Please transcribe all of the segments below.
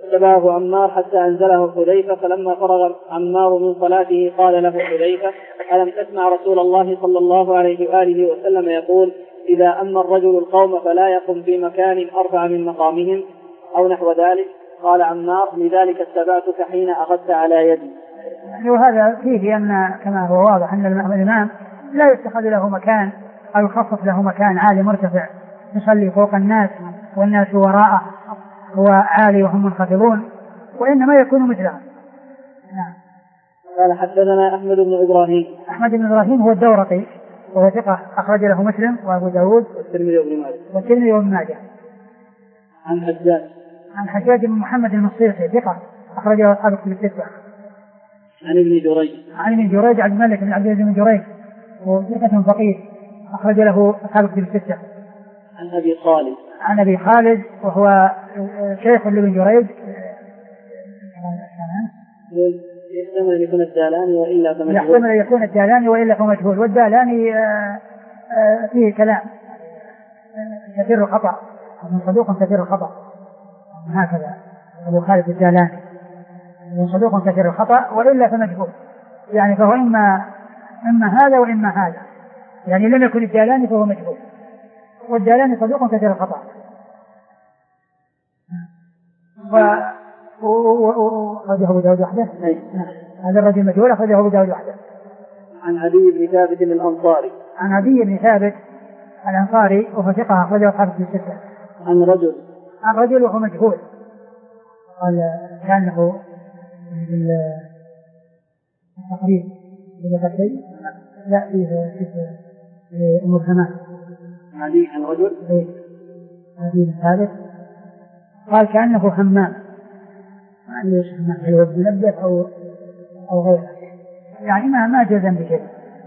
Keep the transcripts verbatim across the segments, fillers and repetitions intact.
فاتبعه عمار حتى أنزله حذيفة، فلما فرغ عمار من صلاته قال له حذيفة: ألم تسمع رسول الله صلى الله عليه وآله وسلم يقول: إذا أما الرجل القوم فلا يقم في مكان أرفع من مقامهم، أو نحو ذلك؟ قال عمار: لذلك اتبعتك حين أخذت على يدي. وهذا فيه أن كما هو واضح أن الإمام لا يتخذ له مكان أو يخصص له مكان عالي مرتفع يصلي فوق الناس والناس وراءه هو عالي وهم منخفضون، وإنما يكون مثلهم. نعم. قال حدثنا أحمد بن إبراهيم. أحمد بن إبراهيم هو الدورقي وهو ثقة أخرج له مسلم وأبو داود والترمذي وابن ماجه. والترمذي وابن ماجه. عن حجاج. عن حجاج بن محمد المصيصي ثقة أخرج له أصحاب الكتب الستة. عن ابن جريج. عن ابن جريج عبد الملك بن عبد العزيز بن جريج وثقة فقيه أخرج له أصحاب الكتب الستة. عن أبي خالد. عن أبي خالد وهو شيخ لابن جريج. يحتمل أن يكون الدالاني وإلا فمجهول. يحتمل أن يكون الدالاني وإلا فمجهول، والدالاني فيه كلام كثير الخطأ، من صدوق كثير الخطأ، هكذا أبو خالد الدالاني من صدوق كثير الخطأ وإلا فمجهول، يعني فهو إما إما هذا وإما هذا، يعني لم يكن الدالاني فهو مجهول، والدالاني صدوق كثير الخطأ. وأخرجه أبو داود وحده. هذا الرجل مجهول أخرجه أبو داود وحده. عن عدي بن ثابت الأنصاري. عن عدي بن ثابت الأنصاري وهو ثقة أخرجه أصحاب الكتب الستة. عن رجل. عن رجل وهو مجهول، قال كان له التقريب إذا شيء لا فيه فيه مبهمات. عدي عن رجل. عدي بن ثابت قال كأنه همام، ما عندي همام هل هو منبه أو أو غيره، يعني ما ما جزم بشيء.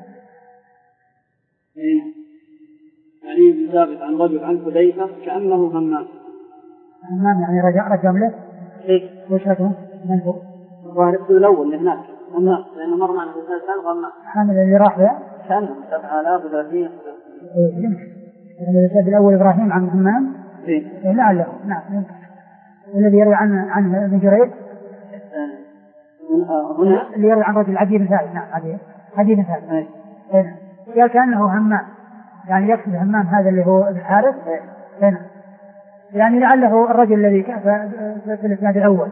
علي بن ثابت عن رجل عن حذيفة كأنه همام. همام يعني رجع رجع له. إيه. وش هذا؟ من هو؟ الظاهر الأول اللي هناك همام، لأنه مر معنا في سنة غمام. حامل اللي راح له. كأنه سبعة آلاف وثلاثين. إيه يمكن. يعني الأستاذ الأول إبراهيم عن همام. إيه. إيه لعله نعم يمكن. الذي يروي عن عن ابن جريج. هنا. اللي يروي عن رجل عدي بن ثابت. نعم عدي. عدي بن ثابت. إيه. هنا. قال كأنه همام. يعني يقصد همام هذا اللي هو الحارث. هنا. يعني لعله الرجل الذي كان في الإسناد الأول.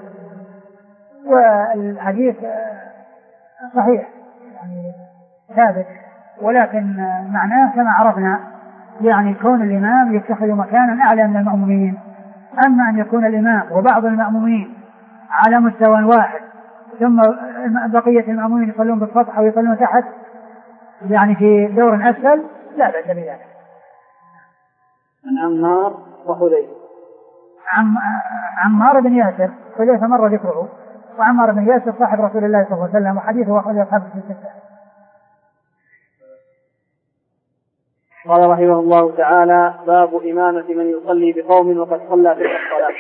والحديث صحيح يعني ثابت، ولكن معناه كما عرفنا يعني كون الإمام يتخذ مكانا أعلى من المأمومين. أما أن يكون الإمام وبعض المأمومين على مستوى واحد ثم بقية المأمومين يصلون بالسطح أو يصلون تحت يعني في دور أسفل لا بأس بذلك. عن عمار وحذيفة. عم عمار بن ياسر حذيفة مر ذكره، وعمار بن ياسر صاحب رسول الله صلى الله عليه وسلم وحديثه أخرجه أصحاب الكتب الستة. قال رحمه الله تعالى: باب إمامة من يصلي بقوم وقد صلى تلك الصلاة.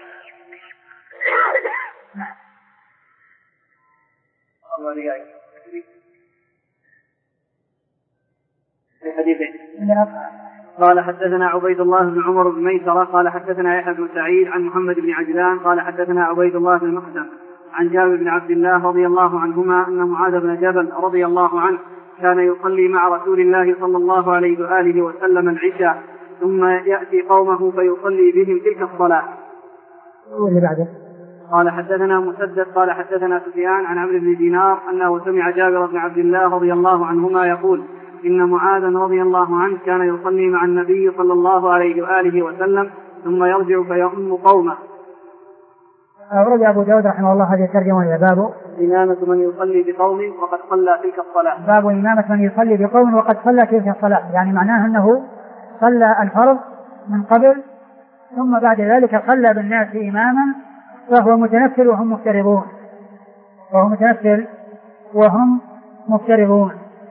قال حدثنا عبيد الله بن عمر بن ميسرة قال حدثنا يحيى بن سعيد عن محمد بن عجلان قال حدثنا عبيد الله بن محسن عن جابر بن عبد الله رضي الله عنهما أن معاذ بن جبل رضي الله عنه كان يصلي مع رسول الله صلى الله عليه وآله وسلم العشاء ثم يأتي قومه فيصلي بهم تلك الصلاة. واللي بعده قال حدثنا مسدد قال حدثنا سفيان عن عمرو بن دينار أنه سمع جابر بن عبد الله رضي الله عنهما يقول: إن معاذا رضي الله عنه كان يصلي مع النبي صلى الله عليه وآله وسلم ثم يرجع فيؤم قومه. أورد أبو داود رحمه الله هذه الترجمة إلى باب إمامة من يصلي بقوم وقد صلى تلك الصلاة. باب إمامة من يصلي بقوم وقد صلى تلك الصلاة، يعني معناه أنه صلى الفرض من قبل ثم بعد ذلك صلى بالناس إماما فهو متنفل وهم مفترضون وهو متنفل وهم مفترضون.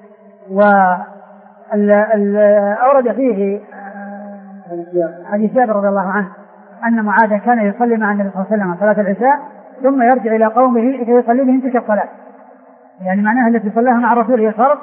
وأورد فيه حديث جابر رضي الله عنه أن معاذ كان يصلي مع النبي صلى الله عليه وسلم صلاة العشاء ثم يرجع إلى قومه لكي يصلي بهم تلك الصلاة، يعني معناها التي صلاها مع الرسول هي الفرض،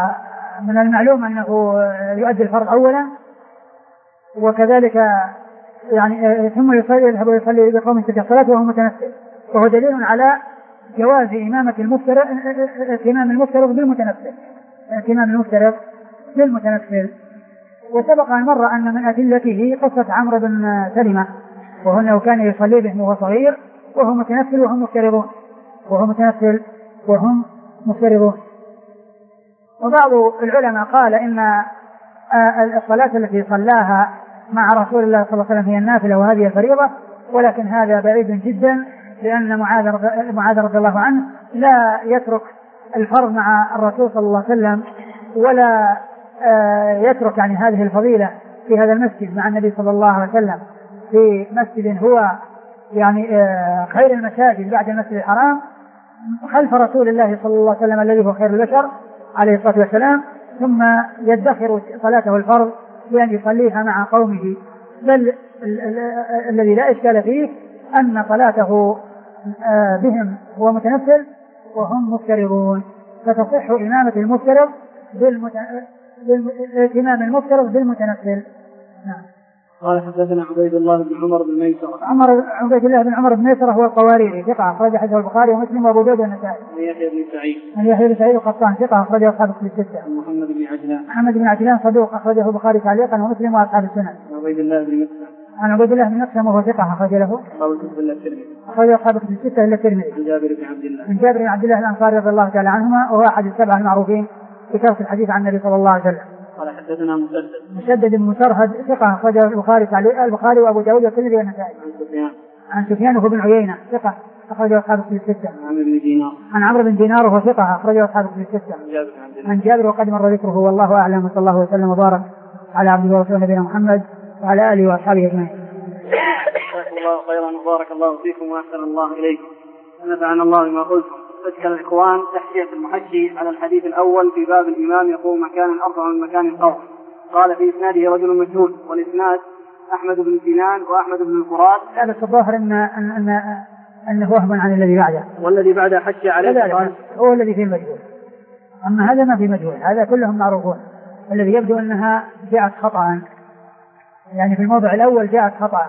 ومن المعلوم أنه يؤدي الفرض أولا، وكذلك يعني ثم يصلي يذهب ويصلي بقوم تلك الصلاة وهو متنفل، وهو دليل على جواز إمامة المفترض إمام المفترض بالمتنفل إمام المفترض بالمتنفل. وسبق أن مر أن من أدلته قصة عمرو بن سلمة، وهو أنه كان يصلي بهم وهو صغير وهو متنفل وهم مفترضون وهو متنفل وهم مفترضون. وبعض العلماء قال إن الصلاة التي صلاها مع رسول الله صلى الله عليه وسلم هي النافلة وهذه الفريضة، ولكن هذا بعيد جدا، لأن معاذ رضي الله عنه لا يترك الفرض مع الرسول صلى الله عليه وسلم ولا يترك يعني هذه الفضيلة في هذا المسجد مع النبي صلى الله عليه وسلم في مسجد هو يعني خير المساجد بعد المسجد الحرام خلف رسول الله صلى الله عليه وسلم الذي هو خير البشر عليه الصلاة والسلام، ثم يدخر صلاته الفرض بأن يصليها مع قومه. بل الذي لا إشكال فيه أن صلاته بهم هو متنفل وهم مفترضون، فتصح إمامة المفترض بالإمام المفترض بالمتنفل. نعم. قال حدثنا عبيد الله بن عمر بن ميسرة. عمر عبيد الله بن عمر بن ميسرة هو القواريري ثقة أخرج حديثه البخاري ومسلم وأبو داود والنسائي. عن يحيى بن سعيد. عن يحيى بن سعيد القطان ثقة أخرج أصحاب الكتب الستة. عن محمد بن عجلان. محمد بن عجلان صدوق أخرجه البخاري تعليقا ومسلم وأصحاب السنن. عبيد الله بن مسلم. عن عبيد الله بن مسلم وهو ثقة أخرج له أصحاب الكتب إلا الترمذي. أخرج أصحاب الكتب الستة إلا الترمذي. عن جابر بن عبد الله. عن جابر بن عبد الله الأنصاري رضي الله تعالى عنهما وهو أحد السبعة المعروفين بكثرة الحديث عن النبي صلى الله عليه وسلم. قال حدثنا مسدد. مسدد بن مسرهد ثقة أخرجه البخاري تعليقا البخاري وأبو داود والترمذي والنسائي. عن سفيان. عن سفيان وهو بن عيينة ثقة أخرجه أصحاب الكتب الستة. عن عمرو بن دينار. عن عمرو بن دينار وهو ثقة أخرجه أصحاب الكتب الستة. عن جابر بن عبد الله. عن جابر وقد مر ذكره والله أعلم، وصلى الله وسلم وبارك على عبده ورسوله نبينا محمد وعلى آله وأصحابه أجمعين. جزاكم الله خيرا وبارك الله فيكم وأحسن الله إليكم ونفعنا الله بما قلتم. أذكر الإخوان تحشية المحشي على الحديث الأول في باب الإمام يقوم مكانا أرفع من مكان القوم. قال في إسناده رجل مجهول، والإسناد أحمد بن سنان وأحمد بن الفرات. هذا الظاهر أن أن أن أنه وهم عن الذي بعده، والذي بعده حشي عليه هو الذي فيه مجهول، أما هذا ما فيه مجهول، هذا كلهم معروفون. الذي يبدو أنها جاءت خطأ، يعني في الموضع الأول جاءت خطأ.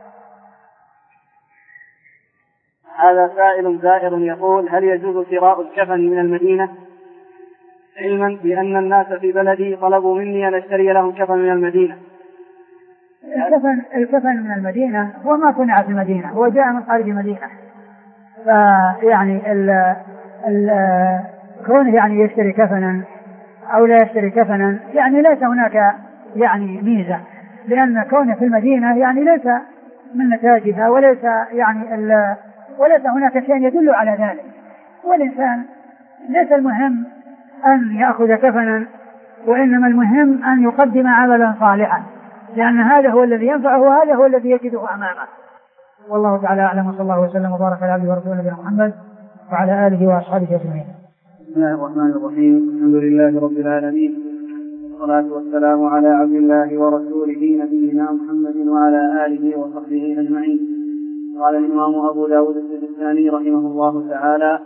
هذا سائل زائر يقول: هل يجوز شراء الكفن من المدينة؟ علما بأن الناس في بلدي طلبوا مني أن أشتري لهم كفن من المدينة. الكفن, الكفن من المدينة هو ما صنع في المدينة، هو جاء من خارج المدينة، فيعني ال ال كونه يعني يشتري كفنا أو لا يشتري كفنا يعني ليس هناك يعني ميزة، لأن كونه في المدينة يعني ليس من نتاجها وليس يعني ال وليس هناك شيء يدل على ذلك. والإنسان ليس المهم أن يأخذ كفنا، وإنما المهم أن يقدم عملا صالحا، لأن هذا هو الذي ينفعه وهذا هو الذي يجده أمامه. والله تعالى أعلم، وصلى الله وسلم وبارك على عبده ورسوله نبينا محمد وعلى آله وأصحابه أجمعين. بسم الله الرحمن الرحيم. الحمد لله رب العالمين، والصلاة والسلام على عبد الله ورسوله نبينا محمد وعلى آله وصحبه أجمعين. قال الإمام أبو داود السجستاني رحمه الله تعالى: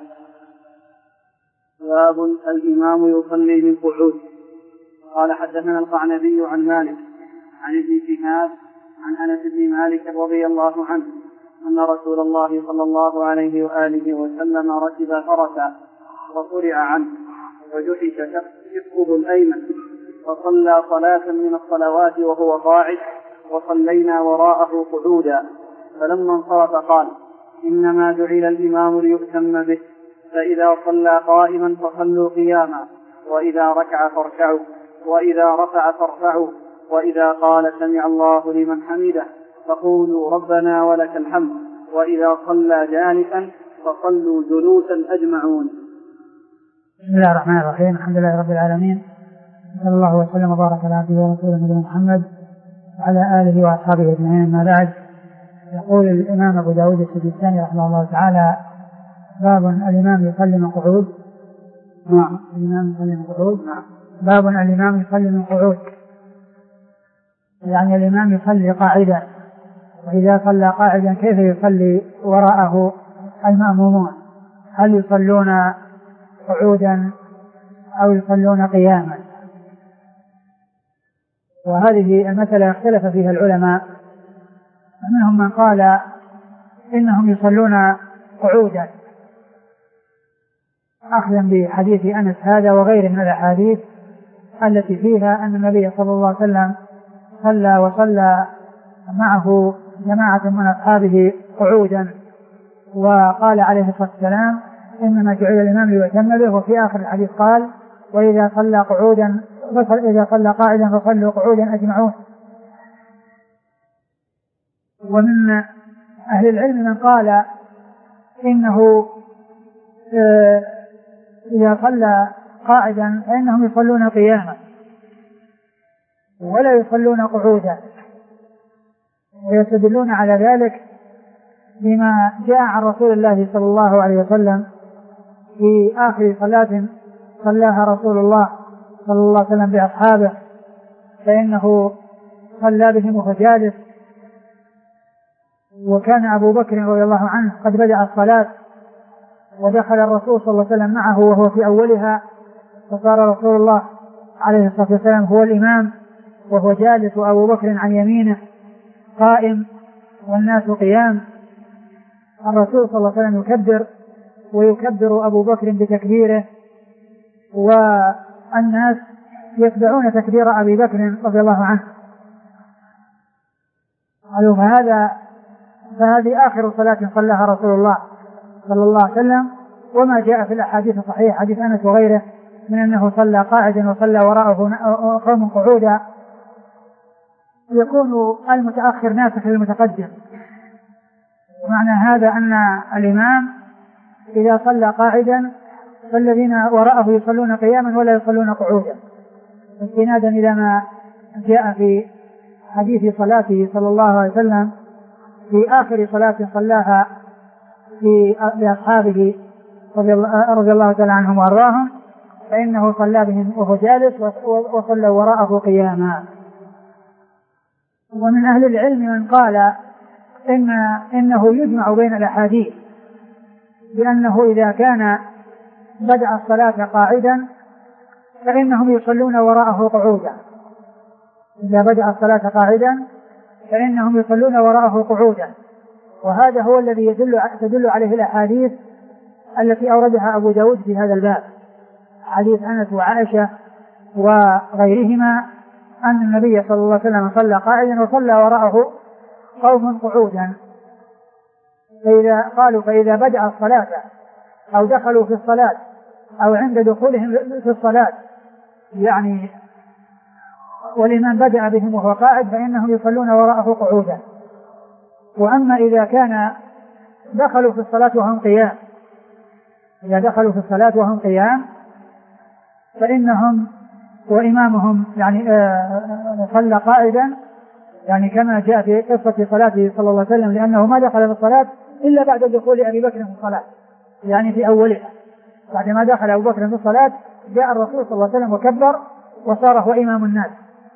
باب الإمام يصلي بالقعود. قال حدثنا القعنبي عن مالك عن ابن شهاب عن أنس بن مالك رضي الله عنه أن رسول الله صلى الله عليه وآله وسلم ركب فرسا وصرع عنه وجحش شقه الأيمن فصلى صلاة من الصلوات وهو قاعد، وصلينا وراءه قعودا، فلما انصرف قال: إنما جعل الإمام ليؤتم به، فإذا صلى قائما فصلوا قياما، وإذا ركع فاركعوا، وإذا رفع فارفعوا، وإذا قال سمع الله لمن حمده فقولوا ربنا ولك الحمد، وإذا صلى جالسا فصلوا جلوسا أجمعون. بسم الله الرحمن الرحيم. الحمد لله رب العالمين، صلى الله وسلم وبارك على عبده ورسوله نبينا محمد وعلى آله وأصحابه أجمعين. أما بعد، يقول الإمام أبو داود السجستاني رحمه الله تعالى: باب الإمام يصلي من قعود. نعم. الإمام يصلي من قعود. نعم. باب الإمام يصلي من قعود، يعني الإمام يصلي قاعدا، وإذا صلى قاعدا كيف يصلي وراءه المأمومون؟ هل يصلون قعودا أو يصلون قياما؟ وهذه المسألة اختلف فيها العلماء، ومنهم من قال إنهم يصلون قعودا أخذا بحديث أنس هذا وغيره من الأحاديث التي فيها أن النبي صلى الله عليه وسلم صلى وصلى معه جماعة من أصحابه قعودا، وقال عليه الصلاة والسلام إنما جعل الإمام ليؤتم به، وفي آخر الحديث قال وإذا صلى قعودا إذا صلى قاعدا فصلوا قعودا أجمعون. ومن أهل العلم من قال إنه إذا صلى قاعدا فإنهم يصلون قياما ولا يصلون قعودا، ويستدلون على ذلك بما جاء عن رسول الله صلى الله عليه وسلم في آخر صلاة صلاها رسول الله صلى الله عليه وسلم بأصحابه، فإنه صلى بهم وهو جالس، وكان أبو بكر رضي الله عنه قد بدأ الصلاة ودخل الرسول صلى الله عليه وسلم معه وهو في أولها، فصار رسول الله عليه الصلاة والسلام هو الإمام وهو جالس وأبو بكر عن يمينه قائم والناس قيام. الرسول صلى الله عليه وسلم يكبر ويكبر أبو بكر بتكبيره، والناس يتبعون تكبير أبي بكر رضي الله عنه. فهذا فهذه آخر صلاة صلاها رسول الله صلى الله عليه وسلم، وما جاء في الأحاديث الصحيحة حديث أنس وغيره من أنه صلى قاعدا وصلى وراءه قوم قعودا، يكون المتأخر ناسخ للمتقدم. ومعنى هذا أن الإمام إذا صلى قاعدا فالذين وراءه يصلون قياما ولا يصلون قعودا، استنادا إلى ما جاء في حديث صلاته صلى الله عليه وسلم في آخر صلاة صلاها في أصحابه رضي الله تعالى عنهم وأرضاهم، فإنه صلى بهم وهو جالس وصلى وراءه قياما. ومن أهل العلم من قال إن إنه يجمع بين الأحاديث، لأنه إذا كان بدأ الصلاة قاعدا فإنهم يصلون وراءه قعودا، إذا بدأ الصلاة قاعدا فإنهم يصلون وراءه قعودا، وهذا هو الذي يدل تدل عليه الأحاديث التي أوردها أبو داود في هذا الباب، حديث أنس وعائشة وغيرهما أن النبي صلى الله عليه وسلم صلى قاعدا وصلى وراءه قوم قعودا. فإذا قالوا فإذا بدأ الصلاة أو دخلوا في الصلاة أو عند دخولهم في الصلاة يعني والإمام بدأ بهم وهو قاعد فإنهم يصلون وراءه قعودا. وأما إذا كان دخلوا في الصلاة وهم قيام إذا دخلوا في الصلاة وهم قيام فإنهم وإمامهم يعني آه صلى قاعدا، يعني كما جاء في قصة صلاته صلى الله عليه وسلم، لأنه ما دخل في الصلاة إلا بعد دخول أبي بكر في الصلاة، يعني في أولها بعد ما دخل أبو بكر في الصلاة جاء الرسول صلى الله عليه وسلم وكبر وصار هو إمام الناس.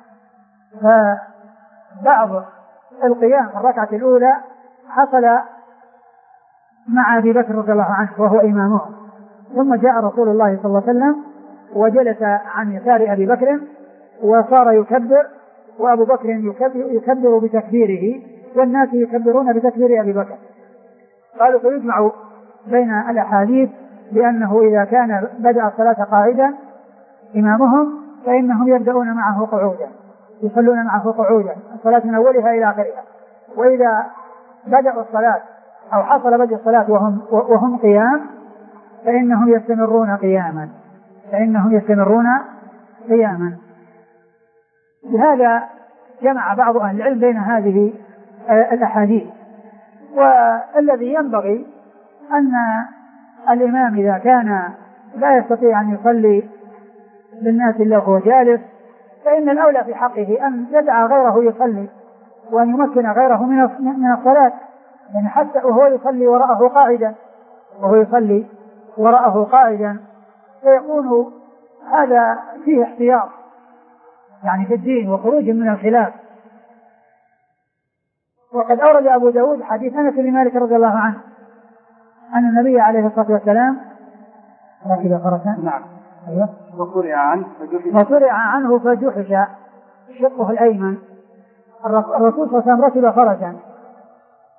فبعض القيام في الركعة الأولى حصل مع أبي بكر رضي الله عنه وهو إمامه، ثم جاء رسول الله صلى الله عليه وسلم وجلس عن يسار أبي بكر وصار يكبر، وأبو بكر يكبر بتكبيره والناس يكبرون بتكبير أبي بكر. قالوا فيجمع بين الأحاديث لأنه إذا كان بدأ الصلاة قاعدا إمامهم فإنهم يبدأون معه قعودا، يصلون معه قعودا الصلاة من أولها إلى آخرها، وإذا بدأوا الصلاة أو حصل بدء الصلاة وهم, وهم قيام فإنهم يستمرون قياما فإنهم يستمرون قياما. لهذا جمع بعض أهل العلم بين هذه الأحاديث. والذي ينبغي أن الإمام إذا كان لا يستطيع أن يصلي بالناس إلا وهو جالس فإن الأولى في حقه أن يدعى غيره يصلي وأن يمكن غيره من الصلاة، يعني حتى وهو يصلي وراءه قاعدا وهو يصلي وراءه قاعدا فيكون هذا فيه احتياط يعني في الدين وخروج من الخلاف. وقد أورد أبو داود حديث أنس بن مالك رضي الله عنه أن النبي عليه الصلاة والسلام ركب فرسا نعم أيوه وصرع عنه وصرع عنه فجحش شقه الأيمن. الرسول صلى الله عليه وسلم ركب فرسا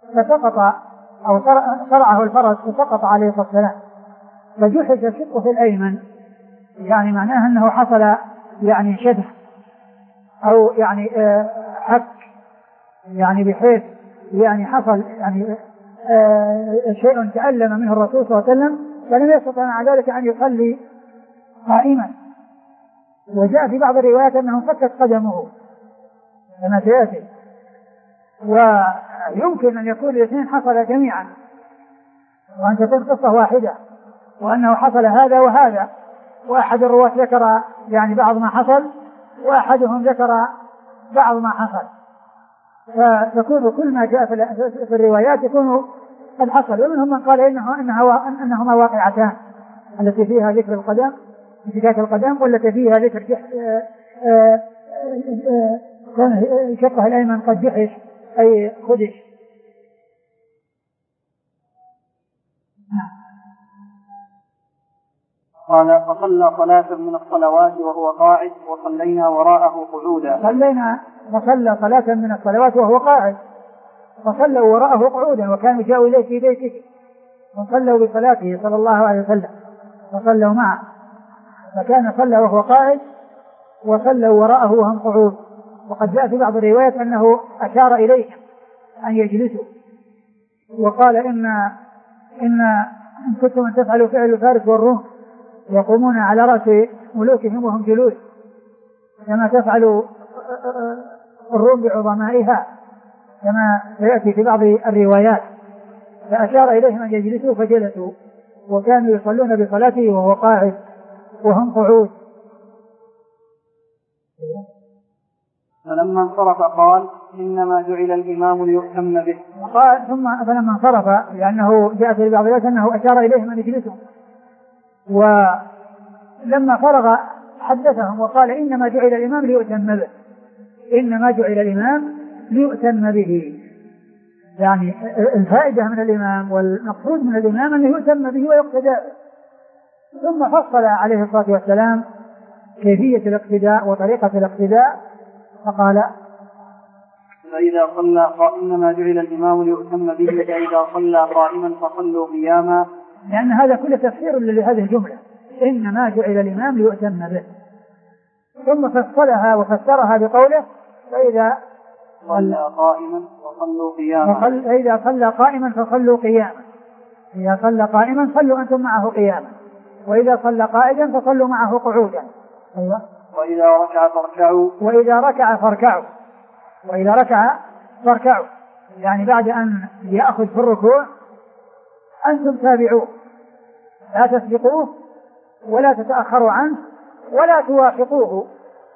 فسقط أو صرعه الفرس فسقط عليه الصلاة والسلام، فجحش شقه الأيمن، يعني معناه أنه حصل يعني شبه أو يعني حك، يعني بحيث يعني حصل يعني شيء تألم منه الرسول صلى الله عليه وسلم، فلم يستطع مع ذلك أن يصلي قائما. وجاء في بعض الروايات أنه فكت قدمه كما سيأتي، ويمكن أن يكون الاثنين حصل جميعا وأن تكون قصة واحدة، وأنه حصل هذا وهذا، وأحد الرواة ذكر يعني بعض ما حصل وأحدهم ذكر بعض ما حصل، فتكون كل ما جاء في الروايات يكون قد حصل. ومنهم من قال إنه إنها إنهما واقعتان، التي فيها ذكر القدم انفكاك القدم، والتي فيها ذكر شقه الأيمن قد جحش أي خدش. قال فصلى صلاة من الصلوات وهو قاعد وصلينا وراءه قعودا. صلينا وصلى صلاة من الصلوات وهو قاعد، فصلوا وراءه قعودا، وكانوا جاءوا إليه في بيته وصلوا بصلاته صلى الله عليه وسلم وصلوا معه، فكان صلى وهو قاعد وصلوا وراءه وهم قعود. وقد جاء في بعض الروايات أنه أشار إليهم أن يجلسوا، وقال إن إن إن كنتم أن تفعلوا فعل فارس والروم يقومون على رأس ملوكهم وهم جلوس، كما تفعل الروم بعظمائها كما سيأتي في بعض الروايات. فأشار إليهم أن يجلسوا فجلسوا، وكانوا يصلون بصلاته وهو قاعد وهم قعود. فلما انصرف قال إنما جعل الإمام ليؤتم به. قال ثم فلما انصرف، لأنه جاء في بعض الروايات أنه أشار إليهم أن يجلسوا، ولما فرغ حدثهم وقال إنما جعل الإمام ليؤتم به، إنما جعل الإمام ليؤتم به، يعني الفائدة من الإمام والمقصود من الإمام أنه يؤتم به ويقتدى به. ثم فصل عليه الصلاة والسلام كيفية الاقتداء وطريقة الاقتداء، فقال فإذا صلى إنما جعل الإمام ليؤتم به، فإذا صلى قائما فصلوا قياما، لأن هذا كله تفسير لهذه الجملة إنما جعل الإمام ليؤتم به. ثم فصلها وفسرها بقوله فإذا صلى قائما فصلوا قياما، فإذا صلى قائما فصلوا قياما، إذا صلى قائما صلوا أنتم معه قياما، وإذا صلى قائدا فصلوا معه قعودا. أيوة. وإذا ركع فاركعوا، وإذا ركع فاركعوا، وإذا ركع فاركعوا، يعني بعد أن يأخذ في الركوع أنتم تابعوه، لا تسبقوه ولا تتأخروا عنه ولا توافقوه،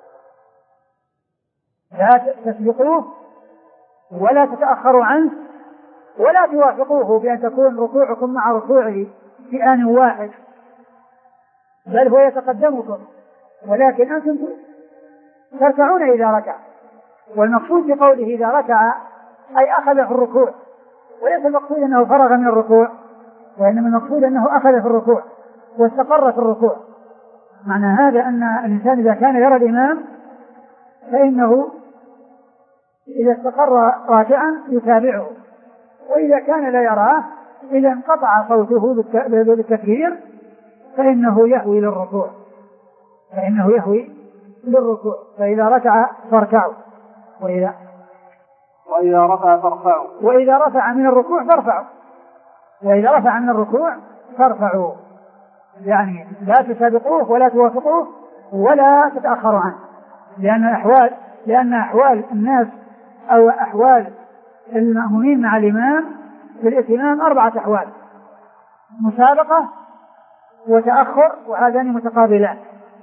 لا تسبقوه ولا تتأخروا عنه ولا توافقوه بأن تكون ركوعكم مع ركوعه في آن واحد، بل هو يتقدمكم، ولكن أنتم تركعون إذا ركع. والمقصود بقوله إذا ركع أي أخذ في الركوع، وليس المقصود أنه فرغ من الركوع، وإنما المقصود أنه أخذ في الركوع واستقر في الركوع. معنى هذا أن الإنسان إذا كان يرى الإمام فإنه إذا استقر راكعا يتابعه، وإذا كان لا يراه إذا انقطع صوته بالتكبير فإنه يهوي للركوع، فإنه يهوي للركوع. فإذا ركع فاركعوا، وإذا وإذا رفع فارفعوا، وإذا رفع من الركوع فارفعوا، وإذا رفع من الركوع فارفعوا، يعني لا تسابقوه ولا توافقوه ولا تتأخروا عنه، لأن أحوال لأن أحوال الناس أو أحوال المأمومين مع الإمام في الإتمام أربعة أحوال: مسابقة وتأخر، وهذان متقابلان،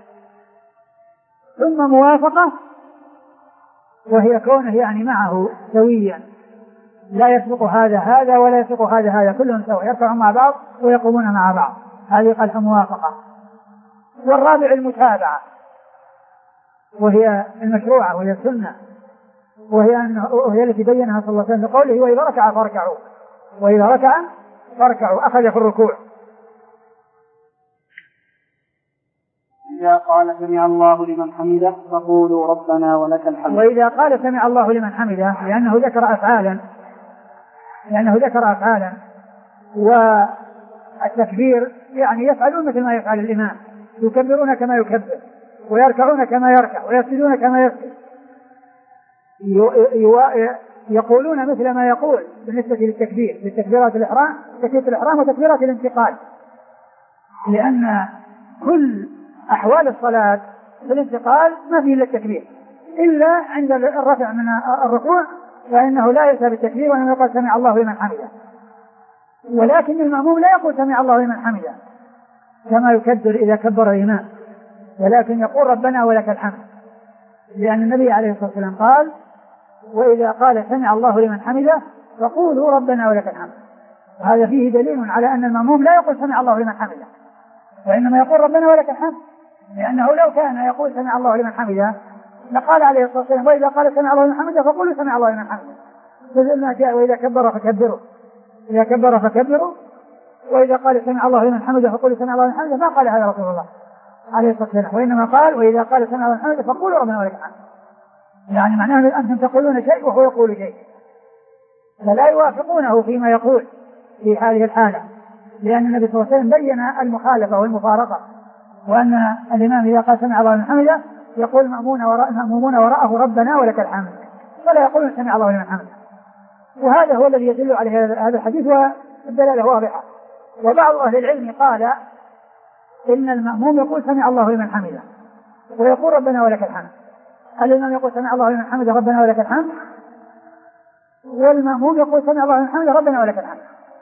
ثم موافقة وهي كونه يعني معه سويا، لا يسبق هذا هذا ولا يسبق هذا هذا، كلهم سوا يرفعون مع بعض ويقومون مع بعض، هذه قال موافقة. والرابع المتابعة، وهي المشروعة وهي السنة، وهي, وهي التي بينها صلى الله عليه وسلم بقوله وإذا ركع فاركعوا، وإذا ركع فاركعوا، أخذ في الركوع. إذا قال سمع الله لمن حمده فقولوا ربنا ولك الحمد. وإذا قال سمع الله لمن حمده، لأنه ذكر أفعالا لأنه ذكر أفعالا، والتكبير يعني يفعلون مثل ما يفعل الإمام، يكبرون كما يكبر، ويركعون كما يركع، ويسجدون كما يسجد، يقولون مثل ما يقول بالنسبة للتكبير، للتكبيرات الإحرام، تكبيرة الإحرام وتكبيرات الانتقال، لأن كل أحوال الصلاة في الانتقال ما فيه إلا التكبير، إلا عند الرفع من الركوع فإنه لا يأتي بالتكبير وإنما يقول سمع الله لمن حمده، ولكن المأموم لا يقول سمع الله لمن حمده كما يكبر إذا كبر الإمام، ولكن يقول ربنا ولك الحمد، لأن النبي عليه الصلاة والسلام قال وإذا قال سمع الله لمن حمده فقولوا ربنا ولك الحمد. وهذا فيه دليل على أن المأموم لا يقول سمع الله لمن حمده، وإنما يقول ربنا ولك الحمد، لأنه لو كان يقول سمع الله لمن حمده لقال عليه الصلاة والسلام وإذا قال سمع الله لمن حمده فقولوا سمع الله لمن حمده، مثل ما جاء وإذا كبر فكبروا، إذا كبر فكبروا، وإذا قال سمع الله لمن حمده فقولوا سمع الله لمن حمده، ما قال هذا رسول الله عليه الصلاة والسلام، وإنما قال وإذا قال سمع الله لمن حمده فقولوا ربنا ولك الحمد، يعني معناه أنتم تقولون شيء وهو يقول شيء، فلا يوافقونه فيما يقول في هذه الحالة، لأن النبي صلى الله عليه وسلم بين المخالفة والمفارقة، وأن الإمام إذا قال سمع الله لمن حمده يقول المأمومون وراء المأمومون وراءه ربنا ولك الحمد، ولا يقولون سمع الله لمن حمده. وهذا هو الذي يدل عليه هذا الحديث، والدلالة واضحة. وبعض أهل العلم قال إن المأموم يقول سمع الله لمن حمده ويقول ربنا ولك الحمد، الإمام يقول سمع الله لمن حمده ربنا ولك الحمد، والمأموم يقول سمع الله لمن حمده ربنا ولك الحمد.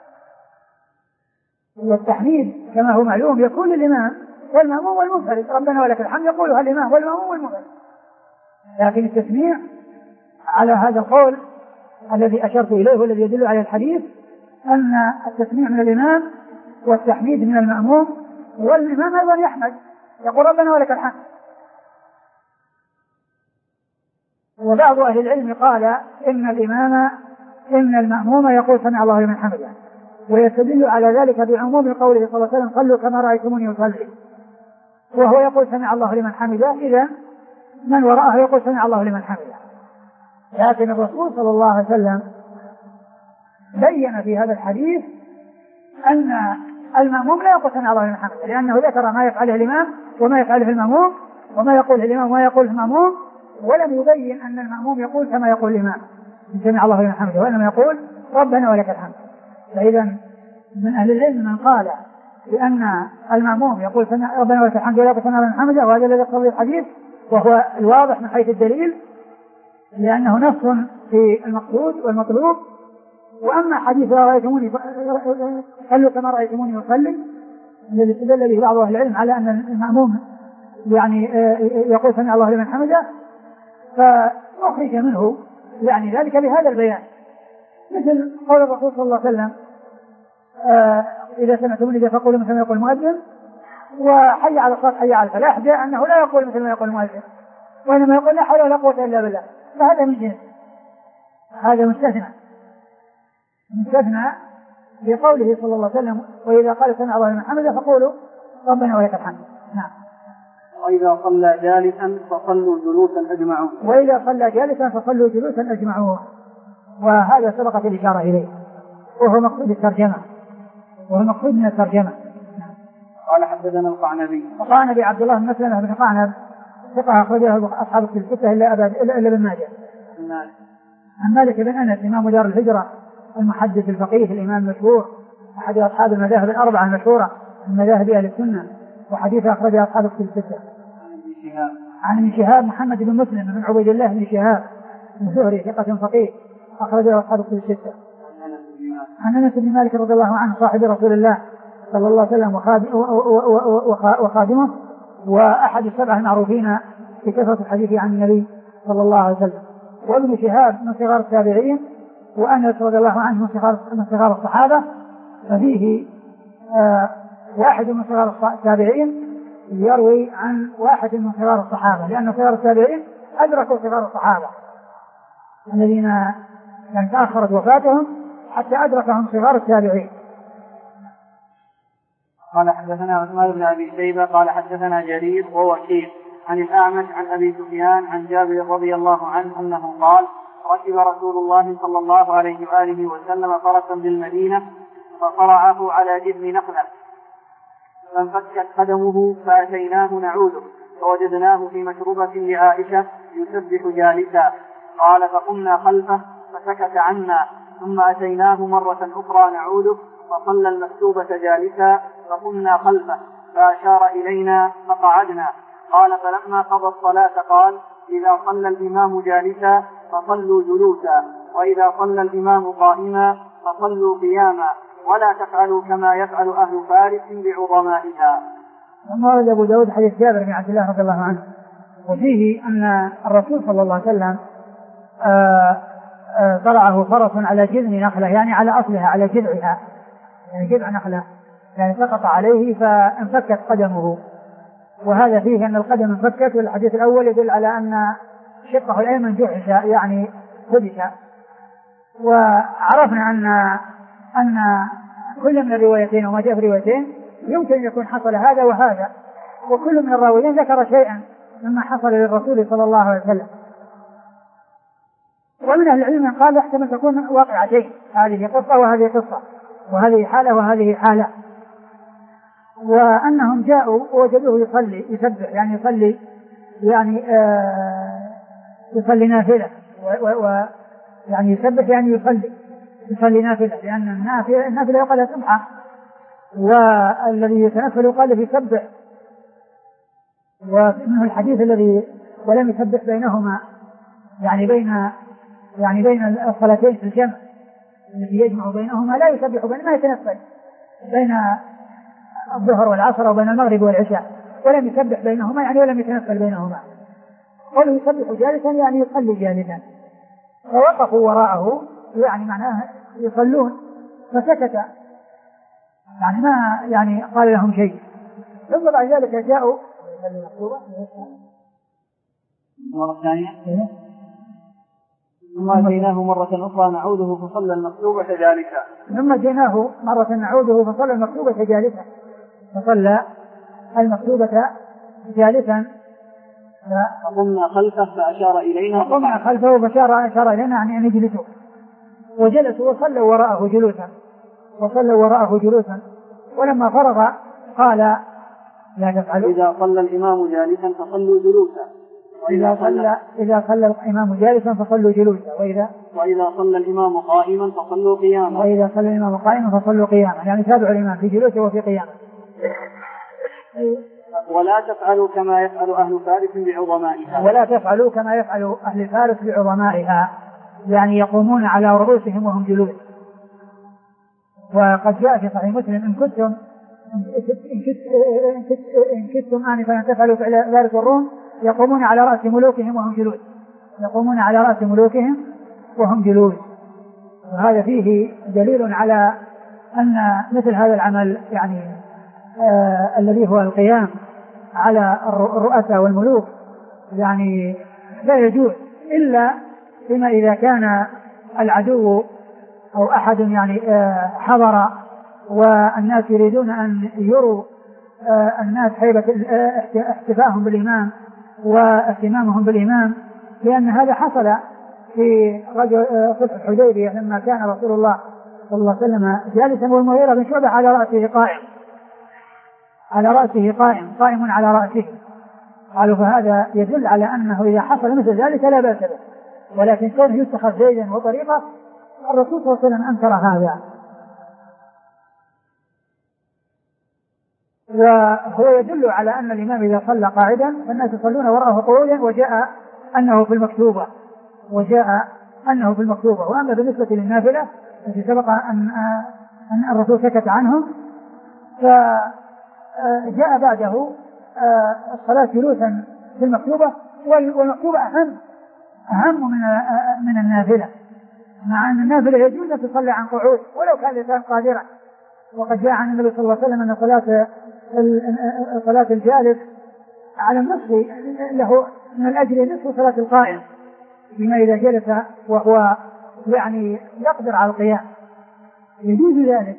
والتحميد كما هو معلوم يكون للإمام والمأموم والمنفرد، ربنا ولك الحمد يقولها الإمام والمأموم والمنفرد، لكن التسميع على هذا القول الذي أشرت إليه والذي يدل على الحديث أن التسميع من الإمام والتحميد من المأموم، والإمام أيضا يحمد يقول ربنا ولك الحمد. وبعض أهل العلم قال إن الإمام إن المأموم يقول سمع الله لمن حمده، ويستدل على ذلك بعموم قوله صلى الله عليه وسلم صلوا كما رأيتموني أصلي، وهو يقول سمع الله لمن حمده، إذا من وراءه يقول سمع الله لمن حمده. لكن الرسول صلى الله عليه وسلم بين في هذا الحديث أن المأموم لا يقول سمع الله لمن حمده، لأنه ذكر ما يفعله الإمام وما يفعله المأموم وما يقوله الإمام وما يقوله المأموم، ولم يبين أن المأموم يقول كما يقول الإمام سمع الله لمن حمده، وإنما يقول ربنا ولك الحمد. فإذا من أهل العلم من قال بأن المأموم يقول سمع ربنا ولك الحمد ولا يقول سمع الله لمن حمده، وهذا الذي يقتضي الحديث وهو الواضح من حيث الدليل، لأنه نص في المقصود والمطلوب. وأما حديث رأيتموني صلوا كما رأيتموني أصلي الذي استدل به بعض أهل العلم على أن المأموم يعني يقول سمع الله لمن حمده، فأخرج منه يعني ذلك بهذا البيان، مثل قول الرسول صلى الله عليه وسلم آه إذا سمعتموني إذا فقولوا مثل ما يقول المؤذن، وحي على الصلاة حي على الفلاح، جاء أنه لا يقول مثل ما يقول المؤذن وإنما يقول لا حول ولا قوة إلا بالله، فهذا من جنس، هذا مستثنى مستثنى بقوله صلى الله عليه وسلم وإذا قال سمع الله لمن حمده فقولوا ربنا ولك الحمد. نعم. وإذا صلى جالسا فصلوا جلوسا أجمعون وإذا صلى جالسا فصلوا جلوسا أجمعون وهذا سبقت الإشارة إليه، وهو مقصود الترجمة وهو مقصود من الترجمة. قال حدثنا القعنبي القعنبي عبد الله بن مسلمة بن قعنب ثقة أخرجه أصحاب الكتب الستة إلا إلا ابن ماجه. عن مالك بن أنس إمام دار الهجرة المحدث الفقيه الإمام المشهور أحد أصحاب المذاهب الأربعة المشهورة من مذاهب أهل السنة، وحديث أخرجه أصحاب الكتب الستة. عن ابن شهاب محمد بن مسلم بن عبيد الله بن شهاب الزهري ثقة فقيه أخرجه أصحاب الكتب الستة. عن أنس بن مالك رضي الله عنه صاحب رسول الله صلى الله عليه وسلم وخادمه وأحد السبعة المعروفين في كثرة الحديث عن النبي صلى الله عليه وسلم. وابن شهاب من صغار التابعين، وأنس رضي الله عنه من صغار من صغار الصحابة، ففيه آه واحد من صغار التابعين يروي عن واحد من صغار الصحابة، لأن صغار التابعين أدركوا صغار الصحابة الذين يعني تأخرت وفاتهم حتى أدركهم صغار التابعين. قال حدثنا عثمان بن أبي شيبة قال حدثنا جرير ووكيع عن الأعمش عن أبي سفيان عن جابر رضي الله عنه أنه قال ركب رسول الله صلى الله عليه وآله وسلم فرسا بالمدينة فصرعه على جذع نخلة فانفكت قدمه فأتيناه نعوده فوجدناه في مشروبة لعائشة يسبح جالسا. قال فقمنا خلفه فسكت عنا ثم أتيناه مرة أخرى نعوده فصلى المكتوبة جالسا فقمنا خلفه فأشار إلينا فقعدنا. قال فلما قضى الصلاة قال إذا صلى الإمام جالسا فصلوا جلوسا وإذا صلى الإمام قائما فصلوا قياما ولا تفعلوا كما يفعل أهل فارس بعظمائها. ثم ورد أبو داود حديث جابر بن عبد الله رضي الله عنه وفيه أن الرسول صلى الله عليه وسلم طلعه فرس على جذع نخلة يعني على أصلها على جذعها يعني جذع نخلة يعني سقط عليه فانفكت قدمه. وهذا فيه أن القدم انفكت والحديث الأول يدل على أن شقه الأيمن جحش يعني خدش. وعرفنا أن أن كل من الروايتين وما جاء في الروايتين يمكن أن يكون حصل هذا وهذا وكل من الراويين ذكر شيئا مما حصل للرسول صلى الله عليه وسلم. ومن أهل العلم من قال يحتمل تكون واقعتين هذه قصة وهذه قصة وهذه حالة وهذه حالة. وأنهم جاءوا ووجدوه يصلي يسبح يعني يصلي يعني آه يصلي نافلة ويعني يسبح يعني يصلي يصلي نافلة لأن النافلة النافلة يقال لها سبحة والذي يتنفل يقال له يسبح. ومنه الحديث الذي ولم يسبح بينهما يعني بين يعني بين الصلاتين في الجمع الذي يجمع بينهما لا يسبح بين ما يتنفل بين الظهر والعصر وبين المغرب والعشاء ولم يسبح بينهما يعني ولم يتنفل بينهما. قالوا يسبح جالسا يعني يصلي جالسا فوقفوا وراءه يعني معناه يصلون فسكت يعني ما يعني قال لهم شيء. ثم بعد ذلك جاءوا مرة ثانية ثم أتيناه مرة أخرى نعوده فصلى المكتوبة جالسا ثم جئناه مرة نعوده فصلى المكتوبة جالسا فصلى المكتوبة جالسا فقمنا خلفه فأشار إلينا فقمنا خلفه فأشار أشار إلينا يعني أن يجلسوا وجلسوا وصلوا وراءه جلوسا وصلوا وراءه جلوسا. ولما فرغ قال لا تفعلوا إذا صلى الإمام جالسا فصلوا جلوسا وإذا صلى إذا صلى الإمام جالسا فصلوا جلوسا وإذا وإذا صلى الإمام قائما فصلوا قياما وإذا صلى الإمام قائما فصلوا قياما يعني تابعوا الإمام في جلوسه وفي قيامه. ولا تفعلوا كما يفعل أهل فارس بعظمائها ولا تفعلوا كما يفعل أهل فارس بعظمائها يعني يقومون على رؤوسهم وهم جلوس. وقد جاء في صحيح مسلم إن كنتم إن كنتم آنفا أن تفعلوا فعل ذلك الروم يقومون على رأس ملوكهم وهم جلوس يقومون على رأس ملوكهم وهم جلوس. وهذا فيه دليل على أن مثل هذا العمل يعني آه الذي هو القيام على الرؤساء والملوك يعني لا يجوز إلا فيما إذا كان العدو أو أحد يعني آه حضر والناس يريدون أن يروا آه الناس هيبة احتفاءهم بالإمام واهتمامهم بالإمام. لأن هذا حصل في رجل صلح الحديبية لما كان رسول الله صلى الله عليه وسلم جالسا والمغيرة بن شعبة على رأسه قائم على رأسه قائم قائم على رأسه. قالوا فهذا يدل على أنه إذا حصل مثل ذلك لا بأس به ولكن كان يتخذ زيدا وطريقة الرسول صلى الله عليه وسلم أنكر هذا. وهو يدل على أن الإمام إذا صلى قاعدا فالناس يصلون وراءه قعودا وجاء أنه في المكتوبة وجاء أنه في المكتوبة. وأما بالنسبة للنافلة التي سبق أن أن الرسول سكت عنهم فجاء بعده الصلاة جلوسا في المكتوبة والمكتوبة أهم أهم من من النافلة مع أن النافلة يجوز أن تصلي عن قعود ولو كان الإنسان قادرا. وقد جاء عن النبي صلى الله عليه وسلم أن صلاة صلاة الجالس على النصف له من الأجر نصف صلاة القائم بما إذا جلس وهو يعني يقدر على القيام يجوز ذلك.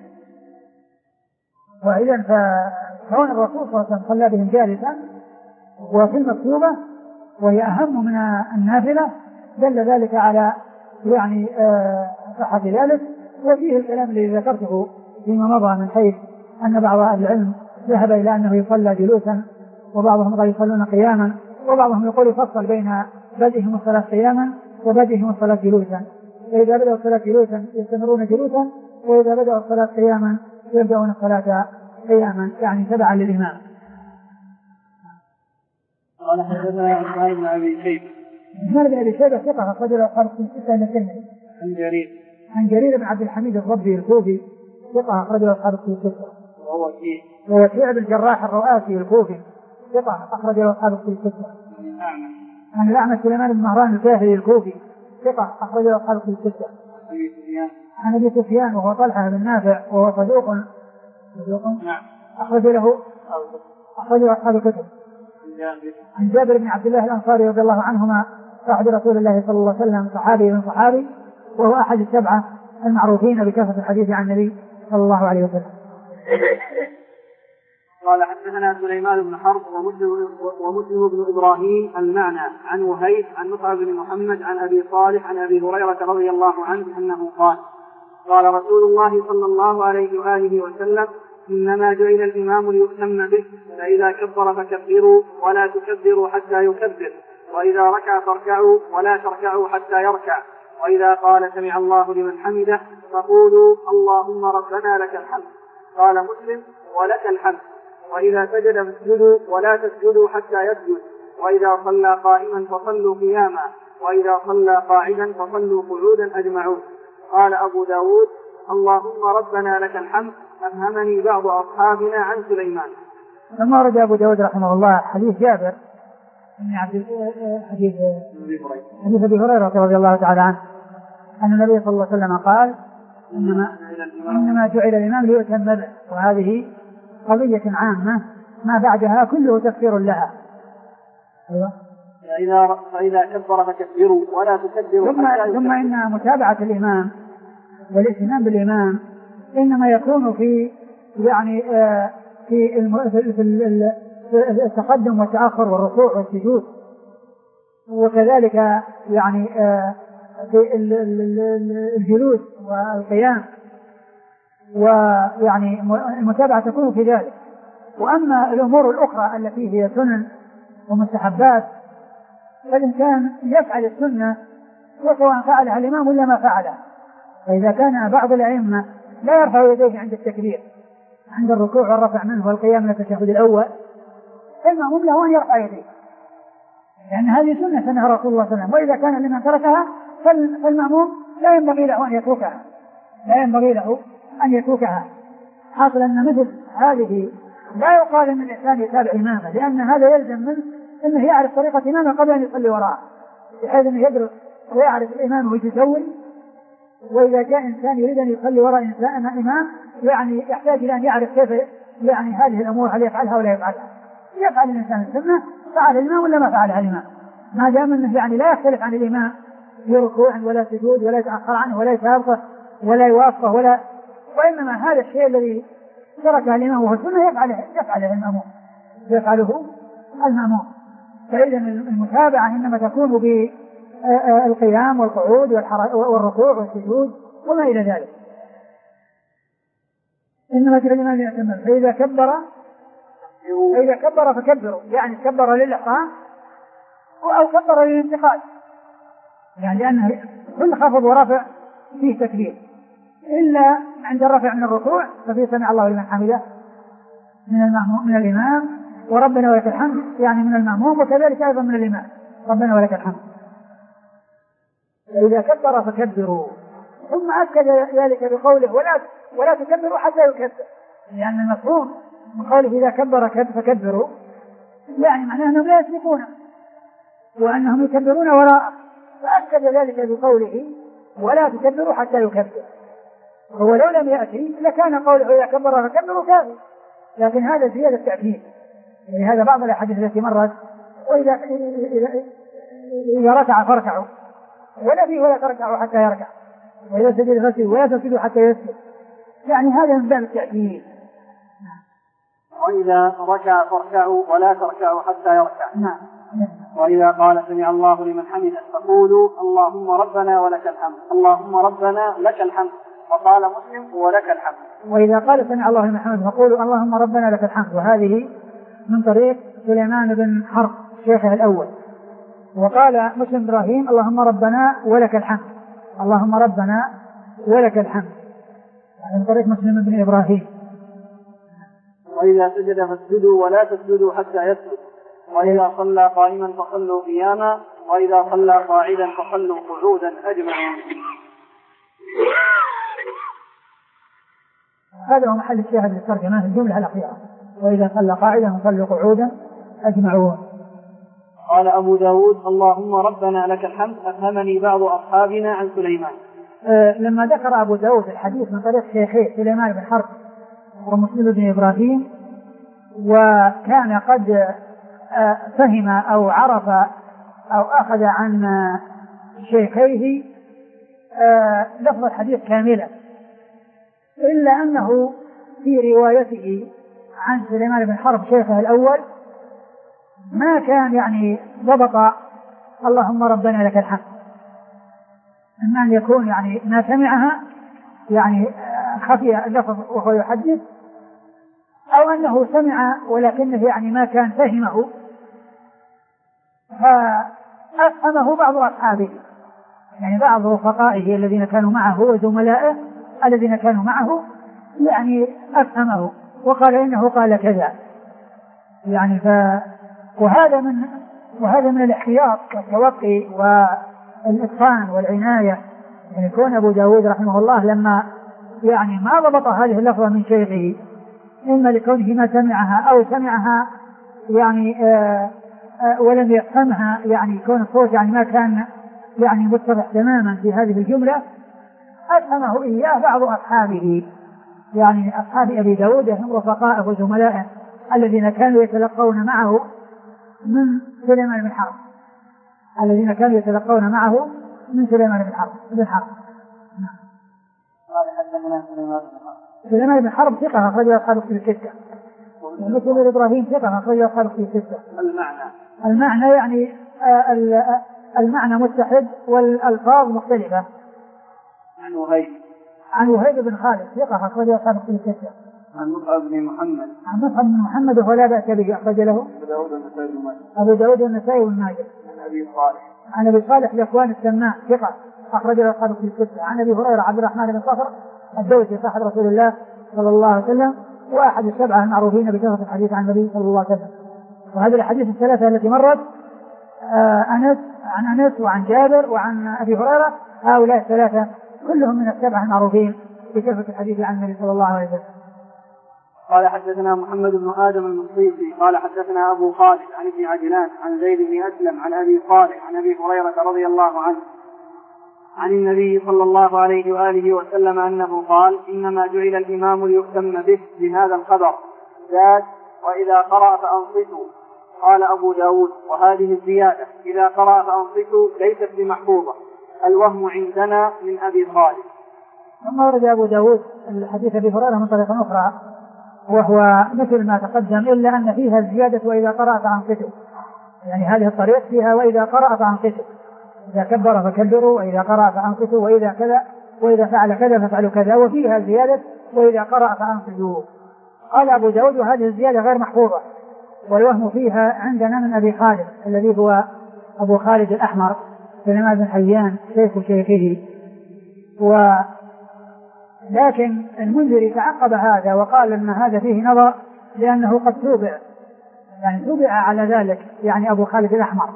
وإذا فكون الرسول صلى الله عليه وسلم صلى بهم جالسا وفي المكتوبة وهي أهم من النافلة دل ذلك على يعني صحة ذلك. وفيه الكلام الذي ذكرته فيما مضى من حيث أن بعض أهل العلم ذهب إلى أنه يصلى جلوسا، وبعضهم قد يصلون قياما، وبعضهم يقول يفصل بين بدئهم الصلاة قياما وبدئهم الصلاة جلوسا، فإذا بدأوا الصلاة جلوسا يستمرون جلوسا، وإذا بدأوا الصلاة قياما يبدأون الصلاة قياما، يعني تبعا للإمام. قال حدثنا عثمان بن أبي شيبة. عثمان بن أبي شيبة ثقة أخرجه له أصحاب الكتب الستة إلا الترمذي. عن جرير. عن جرير بن عبد الحميد الضبي الكوفي ثقة أخرجه له أصحاب الكتب الستة. وهو وكيع. ووكيع بن الجراح الرؤاسي الكوفي ثقة أخرجه له أصحاب الكتب الستة. عن الأعمش سليمان بن مهران الكاهلي الكوفي ثقة أخرجه له أصحاب الكتب الستة. عن أبي سفيان وهو طلحة بن نافع وهو صدوق صدوق نعم أخرج له أخرج له أصحاب الكتب. عن جابر بن عبد الله الأنصاري رضي الله عنهما صاحب رسول الله صلى الله عليه وسلم صحابي من صحابي، وهو أحد السبعة المعروفين بكثرة الحديث عن النبي صلى الله عليه وسلم. قال حدثنا سليمان بن حرب ومسلم, ومسلم بن إبراهيم المعنى عن وهيب عن مصعب بن محمد عن أبي صالح عن أبي هريرة رضي الله عنه أنه قال قال رسول الله صلى الله عليه وآله وسلم إنما جعل الإمام ليؤتم به، فإذا كبر فكبروا ولا تكبروا حتى يكبر، وإذا ركع فاركعوا ولا تركعوا حتى يركع، وإذا قال سمع الله لمن حمده فقولوا اللهم ربنا لك الحمد. قال مسلم ولك الحمد. وإذا سجد فاسجدوا ولا تسجدوا حتى يسجد، وإذا صلى قائما فصلوا قياما، وإذا صلى قاعدا فصلوا قعودا أجمعون. قال أبو داود اللهم ربنا لك الحمد أفهمني بعض أصحابنا عن سليمان. ثم ورد أبو داود رحمه الله حديث جابر حديث حديث حديث أبي هريرة رضي الله تعالى عنه أن النبي صلى الله عليه وسلم قال إنما, إنما جعل الإمام ليؤتم به، وهذه قضية عامة ما بعدها كله تفسير لها. أيوة. فإذا, فإذا كبر فكبروا ولا تكبروا. ثم, ثم إن متابعة الإمام والاهتمام بالإمام إنما يكون في يعني آه في, الم... في التقدم والتأخر والركوع والسجود، وكذلك يعني آه في الجلوس والقيام، ويعني المتابعة تكون في ذلك. وأما الأمور الأخرى التي هي سنن ومستحبات فالإنسان يفعل السنة وسواء فعلها الإمام ولا ما فعلها. فإذا كان بعض الأئمة لا يرفع يديه عند التكبير عند الركوع والرفع منه والقيام من التشهد الأول، فالمأموم له أن يرفع يديه، لأن هذه سنة سنها رسول الله صلى الله عليه وسلم. وإذا كان لمن تركها فالمأموم لا ينبغي له أن يتركها لا ينبغي له أن يتركها حاصل أن مثل هذه لا يقال أن الإنسان يتابع إمامه، لأن هذا يلزم منه أنه يعرف طريقة إمامه قبل أن يصلي وراءه، بحيث أنه يدرس ويعرف الإمام وش يسوي. وإذا جاء إنسان يريد أن يصلي وراء إنسان إمام يعني يحتاج إلى أن يعرف كيف يعني هذه الأمور هل يفعلها ولا يفعلها. يفعل الإنسان السنة فعل الإمام ولا ما فعلها الإمام، ما دام أنه يعني لا يختلف عن الإمام في ركوع ولا سجود ولا يتأخر عنه ولا يسابقه ولا يوافقه ولا، وإنما هذا الشيء الذي تركه الإمام وهو السنة يفعله يفعله المأموم يفعله المأموم. فإذا المتابعة إنما تكون بالقيام والقعود والركوع والسجود وما إلى ذلك. إنما جعل الإمام ليؤتم به، فإذا كبر فإذا كبر فكبروا، يعني كبر للإحرام أو كبر للانتقال، يعني لأنه كل خفض ورفع فيه تكبير، إلا عند الرفع من الركوع ففيه سمع الله لمن حمده من المأموم من الإمام، وربنا ولك الحمد يعني من المأموم، وكذلك أيضا من الإمام ربنا ولك الحمد. إذا كبر فكبروا، ثم أكد ذلك بقوله ولا ولا تكبروا حتى يكبر، لأن يعني المفهوم من قوله إذا كبر فكبروا يعني معناه أنهم لا يسبقون وأنهم يكبرون وراءه، فأكد ذلك بقوله ولا تكبروا حتى يكبر. هو لو لم يأتي لكان قوله إذا كبر فكبروا كافي، لكن هذا زيادة تأكيد. يعني هذا بعض الأحاديث التي مرت وإذا إذا, إذا ركع فاركعوا ولا فيه ولا تركعوا حتى يركع، وإذا سجد فاسجدوا ولا تسجدوا حتى يسجد، يعني هذا من باب التأكيد. وإذا ركع فاركعوا ولا تركعوا حتى يركع. نعم. وإذا قال سمع الله لمن حمده فقولوا اللهم ربنا ولك الحمد اللهم ربنا لك الحمد. وقال مسلم ولك الحمد. وإذا قال سمع الله لمن حمده فقولوا اللهم ربنا لك الحمد. وهذه من طريق سليمان بن حرب شيخه الأول. وقال مسلم إبراهيم اللهم ربنا ولك الحمد اللهم ربنا ولك الحمد، يعني من طريق مسلم بن إبراهيم. وإذا سجد فاسجدوا ولا تسجدوا حتى يسجد، وإذا صلى قائما فصلوا قياما، وإذا صلى قاعدا فصلوا قعودا أجمعين. هذا هو محل الشاهد للترجمة في الجملة الأخيرة، وإذا صلى قاعدا فصلوا قعودا أجمعون. قال أبو داود اللهم ربنا لك الحمد أفهمني بعض أصحابنا عن سليمان. أه لما ذكر أبو داود الحديث من طريق شيخيه سليمان بن حرب ومسلم بن إبراهيم، وكان قد أه فهم أو عرف أو أخذ عن شيخيه أه لفظ الحديث كاملا، إلا أنه في روايته عن سليمان بن حرب شيخه الأول ما كان يعني ضبط اللهم ربنا لك الحمد، إما أن يكون يعني ما سمعها يعني خفي اللفظ وهو يحدث، أو أنه سمع ولكنه يعني ما كان فهمه فأفهمه بعض أصحابه، يعني بعض رفقائه الذين كانوا معه وزملائه الذين كانوا معه يعني أفهمه وقال إنه قال كذا يعني ف وهذا من وهذا من الاحتياط والتوقي والإتقان والعناية. يعني يكون أبو داود رحمه الله لما يعني ما ضبط هذه اللفظة من شيخه، إما لكونه ما سمعها أو سمعها يعني آآ آآ ولم يفهمها، يعني يكون الصوت يعني ما كان يعني متضح تماما في هذه الجملة، أفهمه إياه بعض أصحابه، يعني أصحاب أبي داود هم رفقائه وزملائه الذين كانوا يتلقون معه من سليمان بن حرب الذين كانوا يتلقون معه من سليمان بن حرب بن حرب. قال حدثنا سليمان بن حرب. سليمان بن حرب ثقة أخرج أصحاب في الستة، ومسلم إبراهيم ثقة أخرج أصحاب في الستة. المعنى المعنى يعني آه المعنى متحد والألفاظ مختلفة. عن وهيب عن وهيب بن خالد ثقة أخرج أصحاب في الستة. عن مصعب بن محمد عن مصعب بن محمد وهو لا بأس به أخرج له أبو داود والنسائي بن ماجه أبو داود والنسائي بن ماجه. عن أبي صالح عن أبي صالح ذكوان السماء ثقة أخرج له أصحاب في الستة. عن أبي هريرة عبد الرحمن بن صخر الدوسي صاحب رسول الله صلى الله عليه وسلم وأحد السبعة المعروفين بكثرة الحديث عن النبي صلى الله عليه وسلم. وهذه الحديث الثلاثة التي مرت آه أنس عن أنس وعن جابر وعن أبي هريرة، هؤلاء الثلاثة كلهم من السبعة المعروفين بكثرة الحديث عن النبي صلى الله عليه وسلم. قال حدثنا محمد بن آدم المصيبي قال حدثنا أبو خالد عن ابن عجلان عن زيد بن أسلم عن أبي صالح عن أبي هريرة رضي الله عنه عن النبي صلى الله عليه وآله وسلم أنه قال إنما جعل الإمام ليؤتم به بهذا الخبر زاد وإذا قرأ فأنصتوا. قال أبو داود وهذه الزيادة إذا قرأ فأنصتوا ليست بمحفوظة، الوهم عندنا من أبي صالح. ثم ورد أبو داود الحديث أبي هريرة من طريق أخرى وهو مثل ما تقدم إلا أن فيها الزيادة وإذا قرأ فأنصتوا، يعني هذه الطريق فيها وإذا قرأ فأنصتوا، إذا كبر فكبروا وإذا قرأ فأنصتوا وإذا كذا وإذا فعل كذا ففعلوا كذا، وفيها زيادة وإذا قرأ فأنصتوا. قال أبو داود وهذه الزيادة غير محفوظة، والوهم فيها عندنا من أبي خالد الذي هو أبو خالد الأحمر سليمان بن حيان شيخ شيخه. ولكن المنذري تعقب هذا وقال أن هذا فيه نظر لأنه قد توبع، يعني توبع على ذلك يعني أبو خالد الأحمر.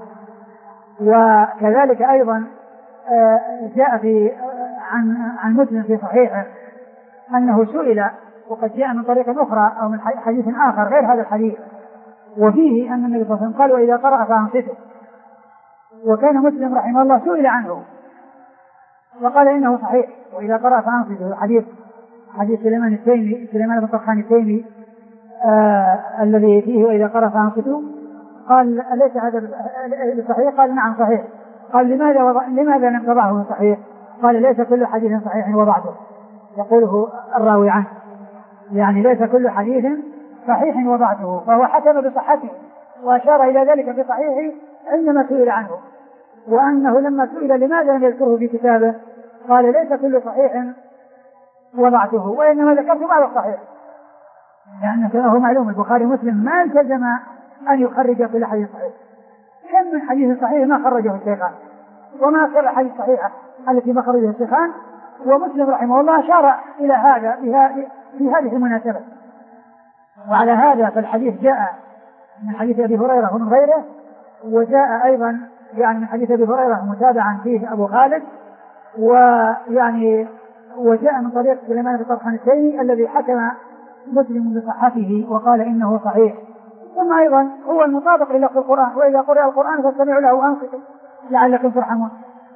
وكذلك أيضا جاء في عن عن مسلم في صحيحه أنه سئل، وقد جاء من طريق أخرى أو من حديث آخر غير هذا الحديث، وفيه أن النبي صلى الله عليه وسلم قال وإذا قرأ فأنصتوا، وكان مسلم رحمه الله سئل عنه وقال إنه صحيح وإذا قرأ فأنصتوا، حديث حديث سليمان التيمي سليمان بن طرخان التيمي آه الذي فيه وإذا قرأ فأنصتوا، قال أليس هذا صحيح؟ قال نعم صحيح. قال لماذا وضع... لماذا لم تضعه صحيح؟ قال ليس كل حديث صحيح وضعته، يقوله الراوي عنه، يعني ليس كل حديث صحيح وضعته، فهو حكم بصحته وأشار إلى ذلك في صحيحه عندما سئل عنه، وأنه لما سئل لماذا لم يذكره في كتابه قال ليس كل صحيح وضعته وإنما ذكرت بعض الصحيح، لأن كما هو معلوم البخاري ومسلم ما التزم أن يخرج كل حديث صحيح. كم من حديث صحيح ما خرجه الشيخان، وما أكثر الحديث الصحيحة التي ما خرجها الشيخان. ومسلم رحمه الله أشار إلى هذا في هذه المناسبة. وعلى هذا فالحديث جاء من حديث أبي هريرة ومن غيره، وجاء أيضا يعني من حديث أبي هريرة متابعا فيه أبو خالد، ويعني وجاء من طريق سليمان بن طرخان التيمي الذي حكم مسلم بصحته وقال إنه صحيح. ثم أيضا هو المطابق للفظ القرآن، وإذا قرأ القرآن فاستمعوا له وأنصتوا لعلكم ترحمون.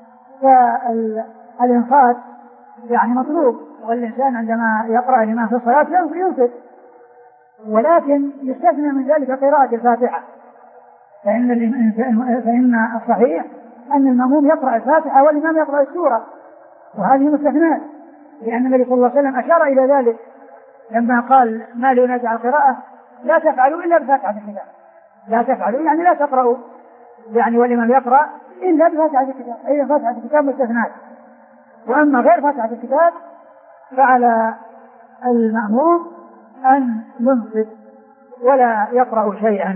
فالإنصات يعني مطلوب، والإنسان عندما يقرأ الإمام في الصلاة ينصت، ولكن يستثنى من ذلك قراءة الفاتحة، فإن فإن الصحيح أن المأموم يقرأ الفاتحة والإمام يقرأ السورة، وهذه مستثناء، لأن النبي صلى الله عليه وسلم أشار إلى ذلك لما قال ما لينازع القراءة لا تفعلوا إلا بفاتحة الكتاب، لا تفعلوا يعني لا تقرأوا يعني والإمام يقرأ إلا بفاتحة الكتاب، أي فاتحة الكتاب مستثناء. وأما غير فاتحة الكتاب فعلى المأموم أن ينصت ولا يقرأ شيئا.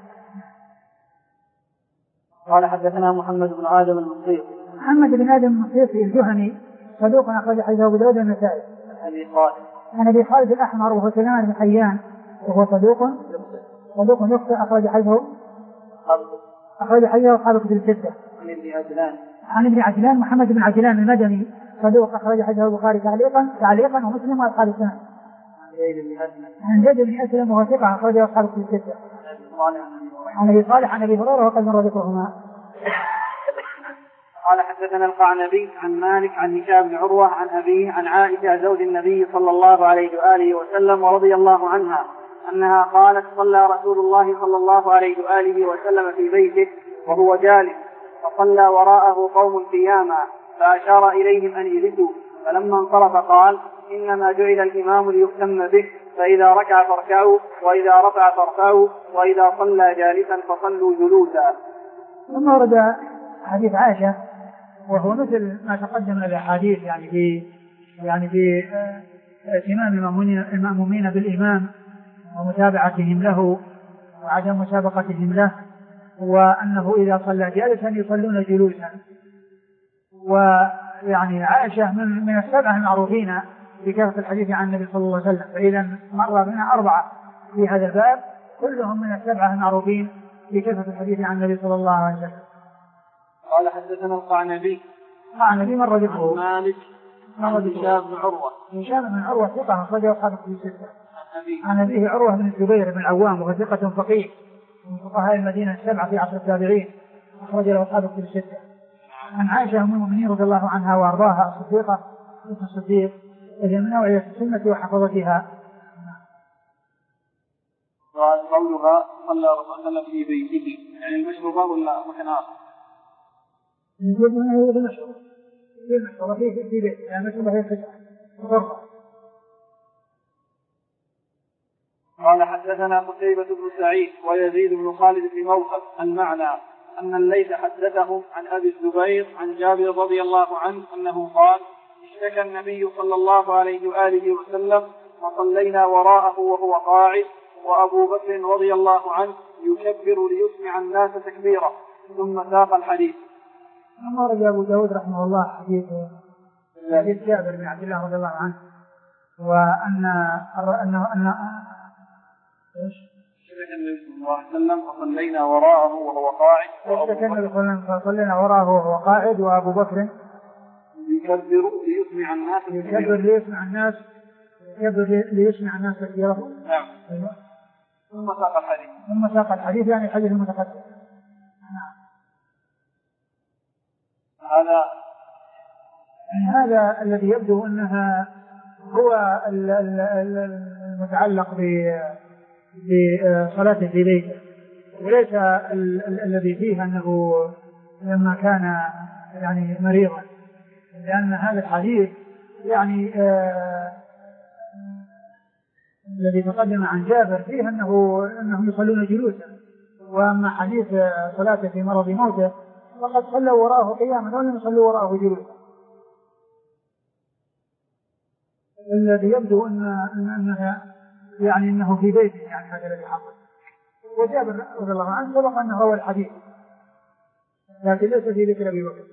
قال حدثنا محمد بن آدم المصير. محمد بن آدم المصير الجهني صدوق أخرج حديثه أبو داود والنسائي. أبي خالد. عن أبي خالد الأحمر وهو سليمان بن حيان وهو صدوق صدوق يخطئ أخرج حديثه أخرج حديثه أصحاب الكتب الستة. عن ابن عجلان. عن ابن عجلان محمد بن عجلان المدني صدوق أخرج حديثه البخاري تعليقا تعليقا ومسلم وأصحاب السنن. عن زيد بن أسلم وهو ثقة أخرجه أصحاب الكتب الستة. عن أبي صالح عن أبي هريرة وقد مر ذكرهما. قال حدثنا القعنبي عن مالك عن هشام بن عروة عن أبيه عن عائشة زوج النبي صلى الله عليه وآله وسلم ورضي الله عنها أنها قالت صلى رسول الله صلى الله عليه وآله وسلم في بيته وهو جالس، فصلى وراءه قوم قياما فأشار إليهم أن يجلسوا، فلما انصرف قال إنما جعل الإمام ليهتم به، فإذا ركع فاركعوا وإذا رفع فارفعوا وإذا صلى جالسا فصلوا جلوسا. ثم ورد حديث عائشة وهو مثل ما تقدم من الأحاديث يعني في يعني في اهتمام المأمومين بالإمام ومتابعتهم له وعدم مسابقتهم له، وأنه إذا صلى جالسا يصلون جلوسا. ويعني عائشة من من السبعة المعروفين بكثرة الحديث عن النبي صلى الله عليه وسلم، فإذا مر بنا أربعة في هذا الباب كلهم من السبعة المعروفين بكثرة الحديث عن النبي صلى الله عليه وسلم. قال حدثنا القعنبي. القعنبي مر ذكره. مالك عن هشام بن عروة. هشام بن عروة ثقة أخرجه أصحاب الكتب الستة. عن أبيه عروة بن الزبير بن العوام وهو ثقة فقيه من فقهاء المدينة السبعة في عصر التابعين أخرج له أصحاب الكتب الستة. عن عائشة أم المؤمنين رضي الله عنها وأرضاها الصديقة بنت الصديق وهي من نوعية السنة وحفظتها. قال قولها صلى رسول في بيته يعني المشروبة ولا مكان آخر؟ المشروبة هي المشروبة في المشروبة في في بيت يعني المشروبة هي الغرفة. قال حدثنا قتيبة بن سعيد ويزيد بن خالد في موقف المعنى أن الليث حدثهم عن أبي الزبير عن جابر رضي الله عنه أنه قال اشتكى النبي صلى الله عليه وآله وسلم وصلينا وراءه وهو قاعد وأبو بكر رضي الله عنه يكبر ليسمع الناس تكبيرا ثم ساق الحديث. ثم ورد أبو داود رحمه الله حديث حديث جابر بن عبد الله رضي الله عنه وأن أنه أن ايش؟ اشتكى النبي صلى الله عليه وسلم وصلينا وراءه وهو قاعد. اشتكى النبي صلى الله عليه وسلم وصلينا وراءه وهو قاعد وأبو بكر يكبر ليسمع الناس يكبر ليسمع الناس يكبر ليسمع الناس تكبيره. نعم. ثم ساق الحديث. ثم ساق الحديث يعني الحديث المتقدم. نعم. هذا هذا الذي يبدو أنها هو المتعلق بصلاته في بيته، وليس الذي فيه أنه لما كان يعني مريضا، لأن هذا الحديث يعني آه الذي تقدم عن جابر فيه أنه أنهم يصلون جلوسا، وأما حديث صلاته في مرض موته وقد صلوا وراءه قياما ولم يصلوا وراءه جلوسا. الذي يبدو أن أنها يعني أنه في بيته يعني هذا الذي حصل. وجابر رضي الله عنه سبق أنه روى الحديث لكن ليس في ذكر أبي بكر.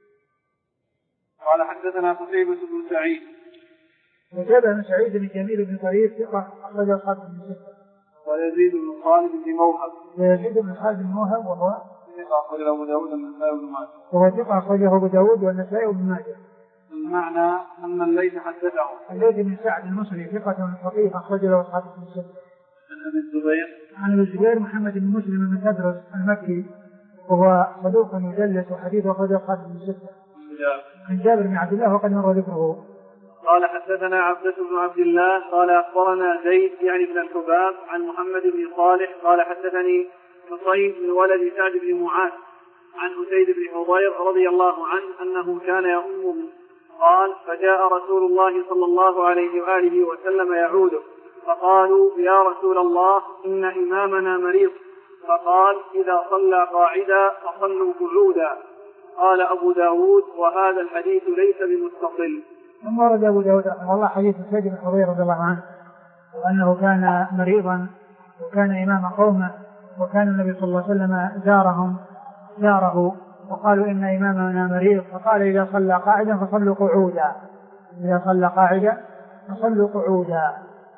قال حدثنا قتيبة بن سعيد. قتيبة بن سعيد بن جميل بن طريف ثقة أخرج أصحاب بن ستة. ويزيد بن خالد بن موهب. ويزيد بن خالد بن موهب وهو ثقة أخرجه أبو داود والنسائي وابن ماجه. وهو ثقة أخرجه أبو داود والنسائي وابن ماجه. المعنى أن الليث حدثه. الليث بن سعد المصري ثقة فقيه أخرجه أصحاب بن ستة. عن أبي الزبير. عن أبي الزبير محمد بن مسلم بن تدرس المكي وهو صدوق يدلس وحديثه أخرجه أصحاب بن ستة. عن جابر بن عبد الله وقد مر ذكره. قال حدثنا عبدة بن عبد الله قال أخبرنا زيد يعني بن الحباب عن محمد بن صالح قال حدثني حصين من ولد سعد بن معاذ عن أسيد بن حضير رضي الله عنه أنه كان يؤمهم قال فجاء رسول الله صلى الله عليه وآله وسلم يعوده فقالوا يا رسول الله إن إمامنا مريض فقال إذا صلى قاعدا فصلوا قعودا. قال أبو داود وهذا الحديث ليس بمتصل. ثم ورد أبو داود رحمه الله حديث أسيد بن حضير رضي الله عنه وأنه كان مريضا وكان إمام قومه وكان النبي صلى الله عليه وسلم زارهم زاره وقالوا إن إمامنا مريض فقال إذا صلى قاعدا فصلوا قعودا. إذا صلى قاعدا فصلوا قعودا.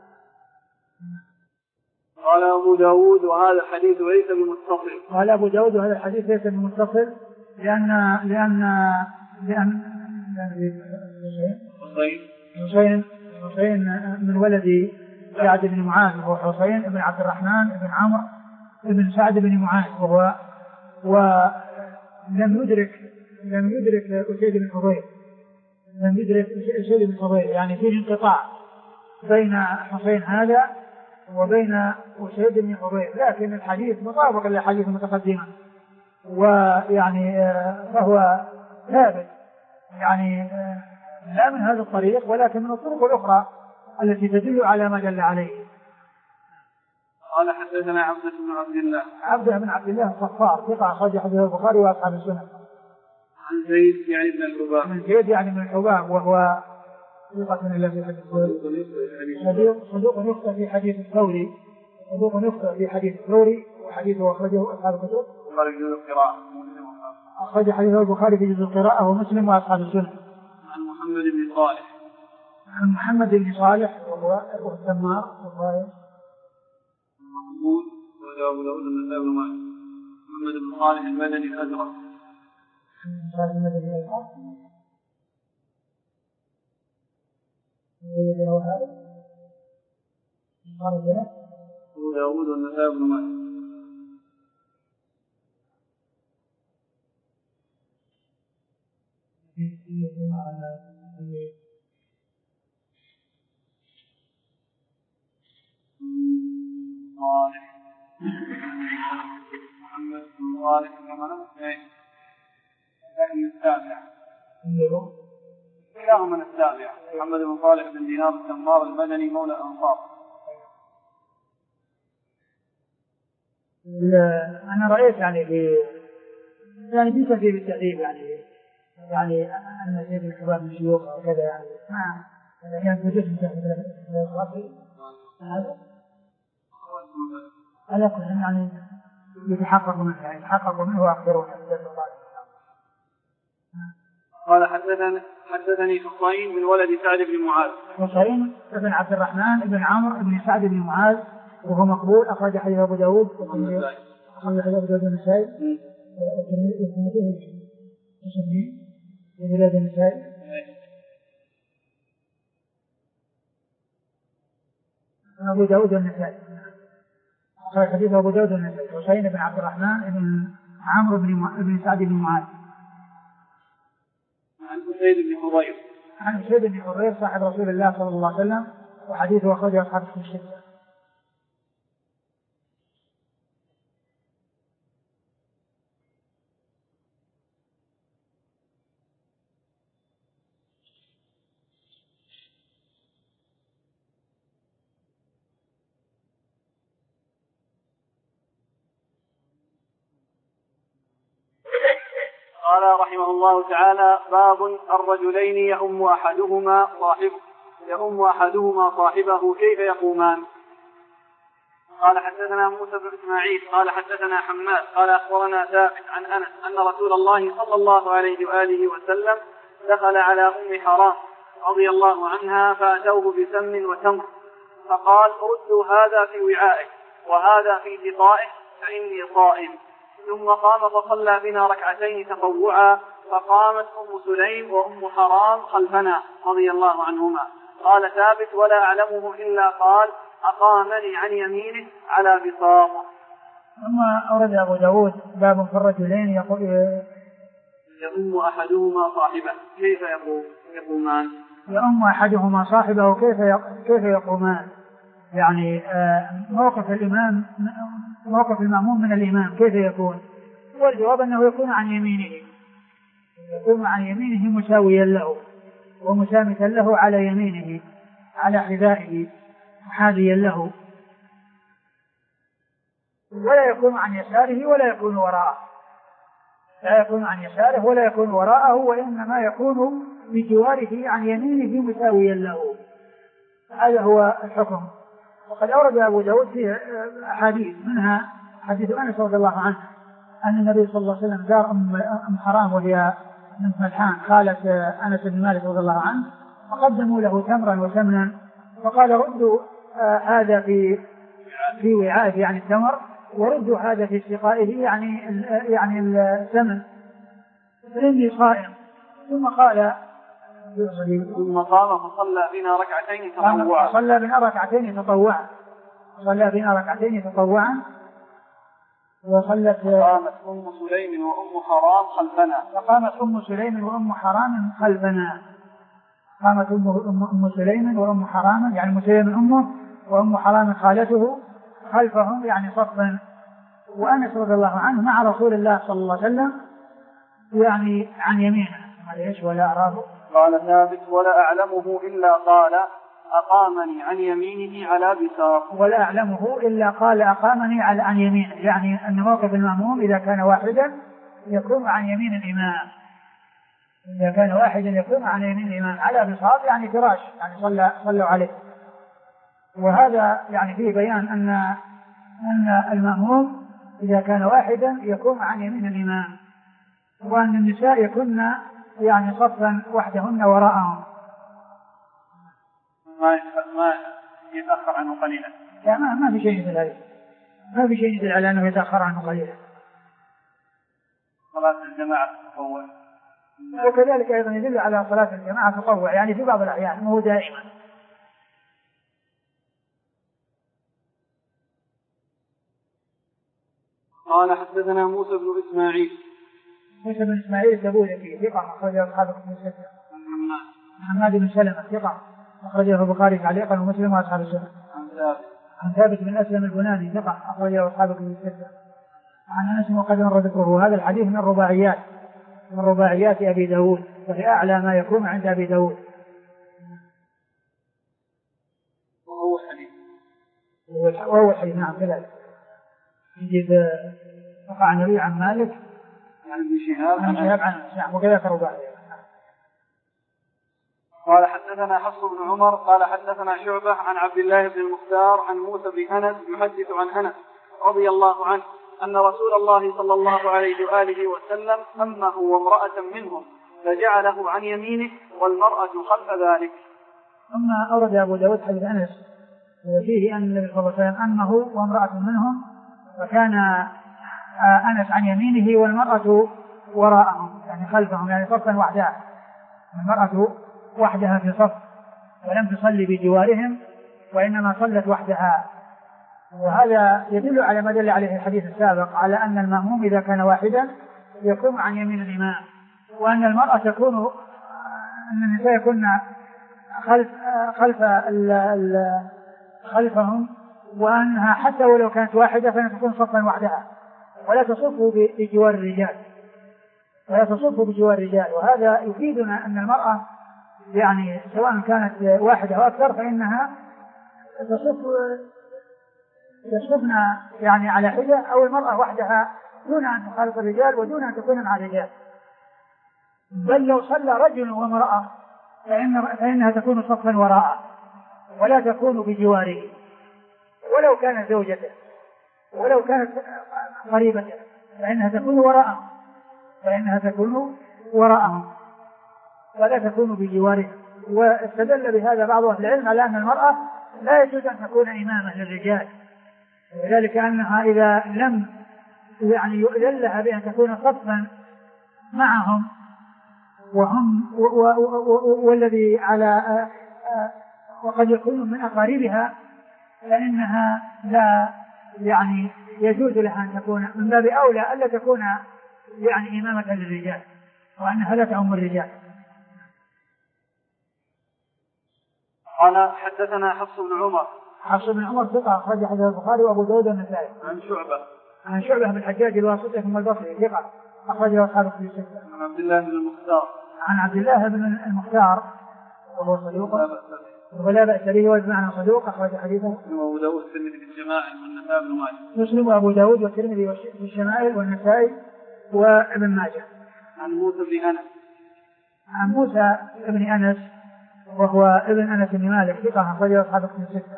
قال أبو داود وهذا الحديث ليس بمتصل. قال أبو داود وهذا الحديث ليس بمتصل لأن لأن لأن حسين حسين من ولد سعد بن معاذ وهو حسين بن عبد الرحمن بن عمرو بن سعد بن معاذ وهو ولم يدرك لم يدرك أسيد بن حضير لم يدرك أسيد بن حضير يعني فيه انقطاع بين حسين هذا وبين أسيد بن حضير لكن الحديث مطابق للحديث المتقدمة ويعني فهو ثابت يعني لا من هذا الطريق ولكن من الطرق الأخرى التي تدل على ما دل عليه. قال حدثنا عبدة بن عبد الله. عبدة بن عبد الله الصفار ثقة أخرج حديثه البخاري وأصحاب السنن. عن زيد يعني بن الحباب. عن زيد يعني بن الحباب وهو ثقة إلا في حديث الثوري. صدوق يخطئ في حديث الثوري. صدوق يخطئ في حديث الثوري وحديثه أخرجه أصحاب الكتب. البخاري في جزء القراءة. أخرج حديثه البخاري في جزء القراءة ومسلم وأصحاب السنن. عن محمد بن صالح. عن محمد بن صالح وهو التمار وهو محمود وأبو داود النسائي وابن ماجه. محمد بن صالح المدني الأزرق. صالح المدني الأزرق. أبو داود والنسائي وابن ماجه. صالح محمد بن صالح كمان من التابع كلاهما من التابع محمد بن صالح بن دينار التمار المدني مولى الأنصار. أنا رأيت يعني في يعني في ترتيب التأديب يعني يعني أن سيد الحباب من شيوخ وكذا يعني ما يعني وجدت من هذا على كل يعني يتحقق منه يعني يتحقق منه وأخبرون. قال حدثني حدثني حصين من ولد سعد بن معاذ. حصين بن عبد الرحمن بن عمرو بن سعد بن معاذ وهو مقبول أخرج حديث أبو داود أخرج حديث أبو داود النسائي في بلاد النسائي. أبو داود النسائي صحيح حديث أبو داود النسائي. حسين بن عبد الرحمن بن عمرو بن سعد بن معاذ. عن أسيد بن حضير. عن أسيد بن حضير صاحب رسول الله صلى الله عليه وسلم وحديثه أخرجه أصحاب الستة. قال رحمه الله تعالى: باب الرجلين يؤم أحدهما صاحبه يؤم أحدهما صاحبه كيف يقومان. قال حدثنا موسى بن إسماعيل قال حدثنا حماد قال أخبرنا ثابت عن أنس أن رسول الله صلى الله عليه وآله وسلم دخل على أم حرام رضي الله عنها فأتوه بسمن وتمر فقال: ردوا هذا في وعائه وهذا في غطائه فإني صائم. ثم قام فصلى بنا ركعتين تطوعا فقامت أم سليم وأم حرام خلفنا رضي الله عنهما. قال ثابت: ولا أعلمه إلا قال: أقامني عن يمينه على بساط. ثم أورد أبو داود باب في الرجلين يقول يؤم أحدهما صاحبه كيف يقومان. يؤم أحدهما صاحبه كيف كيف يقومان، يعني موقف الإمام موقف المأموم من الإمام كيف يكون؟ والجواب أنه يكون عن يمينه يكون عن يمينه مساويا له ومسامثا له على يمينه على حذائه محاذيا له، ولا يكون عن يساره ولا يكون وراءه لا يكون عن يساره ولا يكون وراءه وإنما يكون بجواره عن يمينه مساويا له. هذا هو الحكم. وقد أورد أبو داود فيه أحاديث منها حديث أنس رضي الله عنه أن النبي صلى الله عليه وسلم زار أم حرام وهي بنت ملحان خالة أنس بن مالك رضي الله عنه فقدموا له تمرا وسمنا فقال: ردوا هذا في في وعائه يعني التمر وردوا هذا في سقائه يعني يعني السمن فإني صائم. ثم قال ثم قام فصلى بنا ركعتين تطوعا صلى بنا ركعتين تطوعا صلى بنا ركعتين تطوعا وصلت قامت أم سليم وأم حرام خلفنا فقامت أم سليم وأم حرام خلفنا قامت أم سليم وأم حرام يعني مسلم أمه وأم حرام خالته خلفهم يعني صفا. وأنس رضي الله عنه مع رسول الله صلى الله عليه وسلم يعني عن يمينه ليش ولا أراه. قال ثابت: ولا أعلمه إلا قال: أقامني عن يمينه على بساط. ولا أعلمه إلا قال: أقامني على عن يمينه، يعني أن موقف المأموم إذا كان واحدا يكون عن يمين الإمام إذا كان واحدا يكون عن يمين الإمام على بساط يعني فراش يعني صلى صلوا عليه. وهذا يعني فيه بيان أن أن المأموم إذا كان واحدا يكون عن يمين الإمام وأن النساء يكن يعني صفا وحدهن وراءهم ما ما يتأخر عنه قليلا. لا ما ما في شيء يدل عليه ما في شيء يدل على أنه يتأخر عنه قليلا. صلاة الجماعة تطوع وكذلك أيضا يدل على صلاة الجماعة تطوع يعني في بعض الأحيان مو دائما. قال حدثنا موسى بن إسماعيل موسى بن إسماعيل التبوذكي ثقة أخرجه أصحاب الكتب الستة. حماد بن سلمة ثقة أخرجه البخاري تعليقا ومسلم وأصحاب السنة. عن ثابت بن أسلم البناني ثقة أخرجه أصحاب الكتب الستة. عن أنس وقد مر ذكره. هذا الحديث من الرباعيات من رباعيات أبي داود وهي أعلى ما يكون عند أبي داود. وهو حديث وهو الحديث نعم كذلك يجب وقع النبي عن مالك عن ابن شهاب عن شهاب عن نعم وكذلك رباعيات. قال حدثنا حفص بن عمر قال حدثنا شعبة عن عبد الله بن المختار عن موسى بن أنس يحدث عن أنس رضي الله عنه أن رسول الله صلى الله عليه وآله وسلم أمه وامرأة منهم فجعله عن يمينه والمرأة خلف ذلك. ثم أورد أبو داود حديث أنس وفيه أن النبي صلى الله عليه وسلم أمه وامرأة منهم فكان أنس عن يمينه والمرأة وراءهم يعني خلفهم يعني صفا وحدها المرأة وحدها في صف ولم تصلي بجوارهم وإنما صلت وحدها. وهذا يدل على ما دل عليه الحديث السابق على أن المأموم إذا كان واحدا يكون عن يمين الإمام وأن المرأة تكون أن النساء يكون خلف خلف ال ال خلفهم وأنها حتى ولو كانت واحدة فإنها تكون صفا وحدها ولا تصف بجوار الرجال ولا تصف بجوار الرجال. وهذا يفيدنا أن المرأة يعني سواء كانت واحدة أو أكثر فإنها تصف تصفنا يعني على حدة أو المرأة وحدها دون أن تخالط الرجال ودون أن تكون مع الرجال بل لو صلى رجل وامرأة فإن فإنها تكون صفا وراءه ولا تكون بجواره، ولو كانت زوجته ولو كانت قريبته فإنها تكون وراءه فإنها تكون وراءه ولا تكون بجواره. واستدل بهذا بعض أهل العلم على أن المرأة لا يجوز أن تكون إمامة للرجال، وذلك أنها إذا لم يعني يؤذن لها بأن تكون صفا معهم وهم والذي على وقد يكون من أقاربها فإنها لا يعني يجوز لها أن تكون من باب أولى ألا تكون يعني إمامة للرجال وأنها لا تعم الرجال. قال حدثنا حفص بن عمر. حفص بن عمر ثقة أخرج حديث البخاري وأبو داود والنسائي. عن شعبة. عن شعبة بن الحجاج الواسطي ثم البصري ثقة أخرج أصحابه في الستة. عن عبد الله بن المختار. عن عبد الله بن المختار وهو صدوق ولا بأس به وبمعنى صدوق أخرج حديثه. مسلم وأبو داود والترمذي في الشمائل والنسائي وابن ماجه. مسلم وأبو داود والترمذي في الشمائل والنسائي وابن ماجه. عن موسى بن أنس. عن موسى بن أنس وهو ابن أنس بن مالك ثقة أخرج أصحابه في الستة.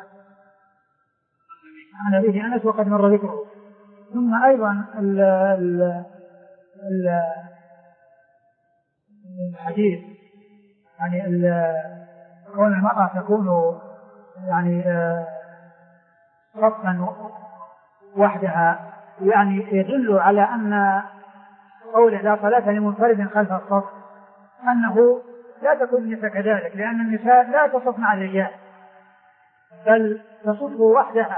عن أبيه أنس وقد مر ذكره. ثم أيضا ال ال ال الحديث يعني كون المرأة تكون يعني صفا وحدها يعني يدل على أن قوله لا صلاة لمنفرد خلف الصف أنه لا تكون النساء كذلك، لأن النساء لا تصف مع الرجال بل تصف وحدها،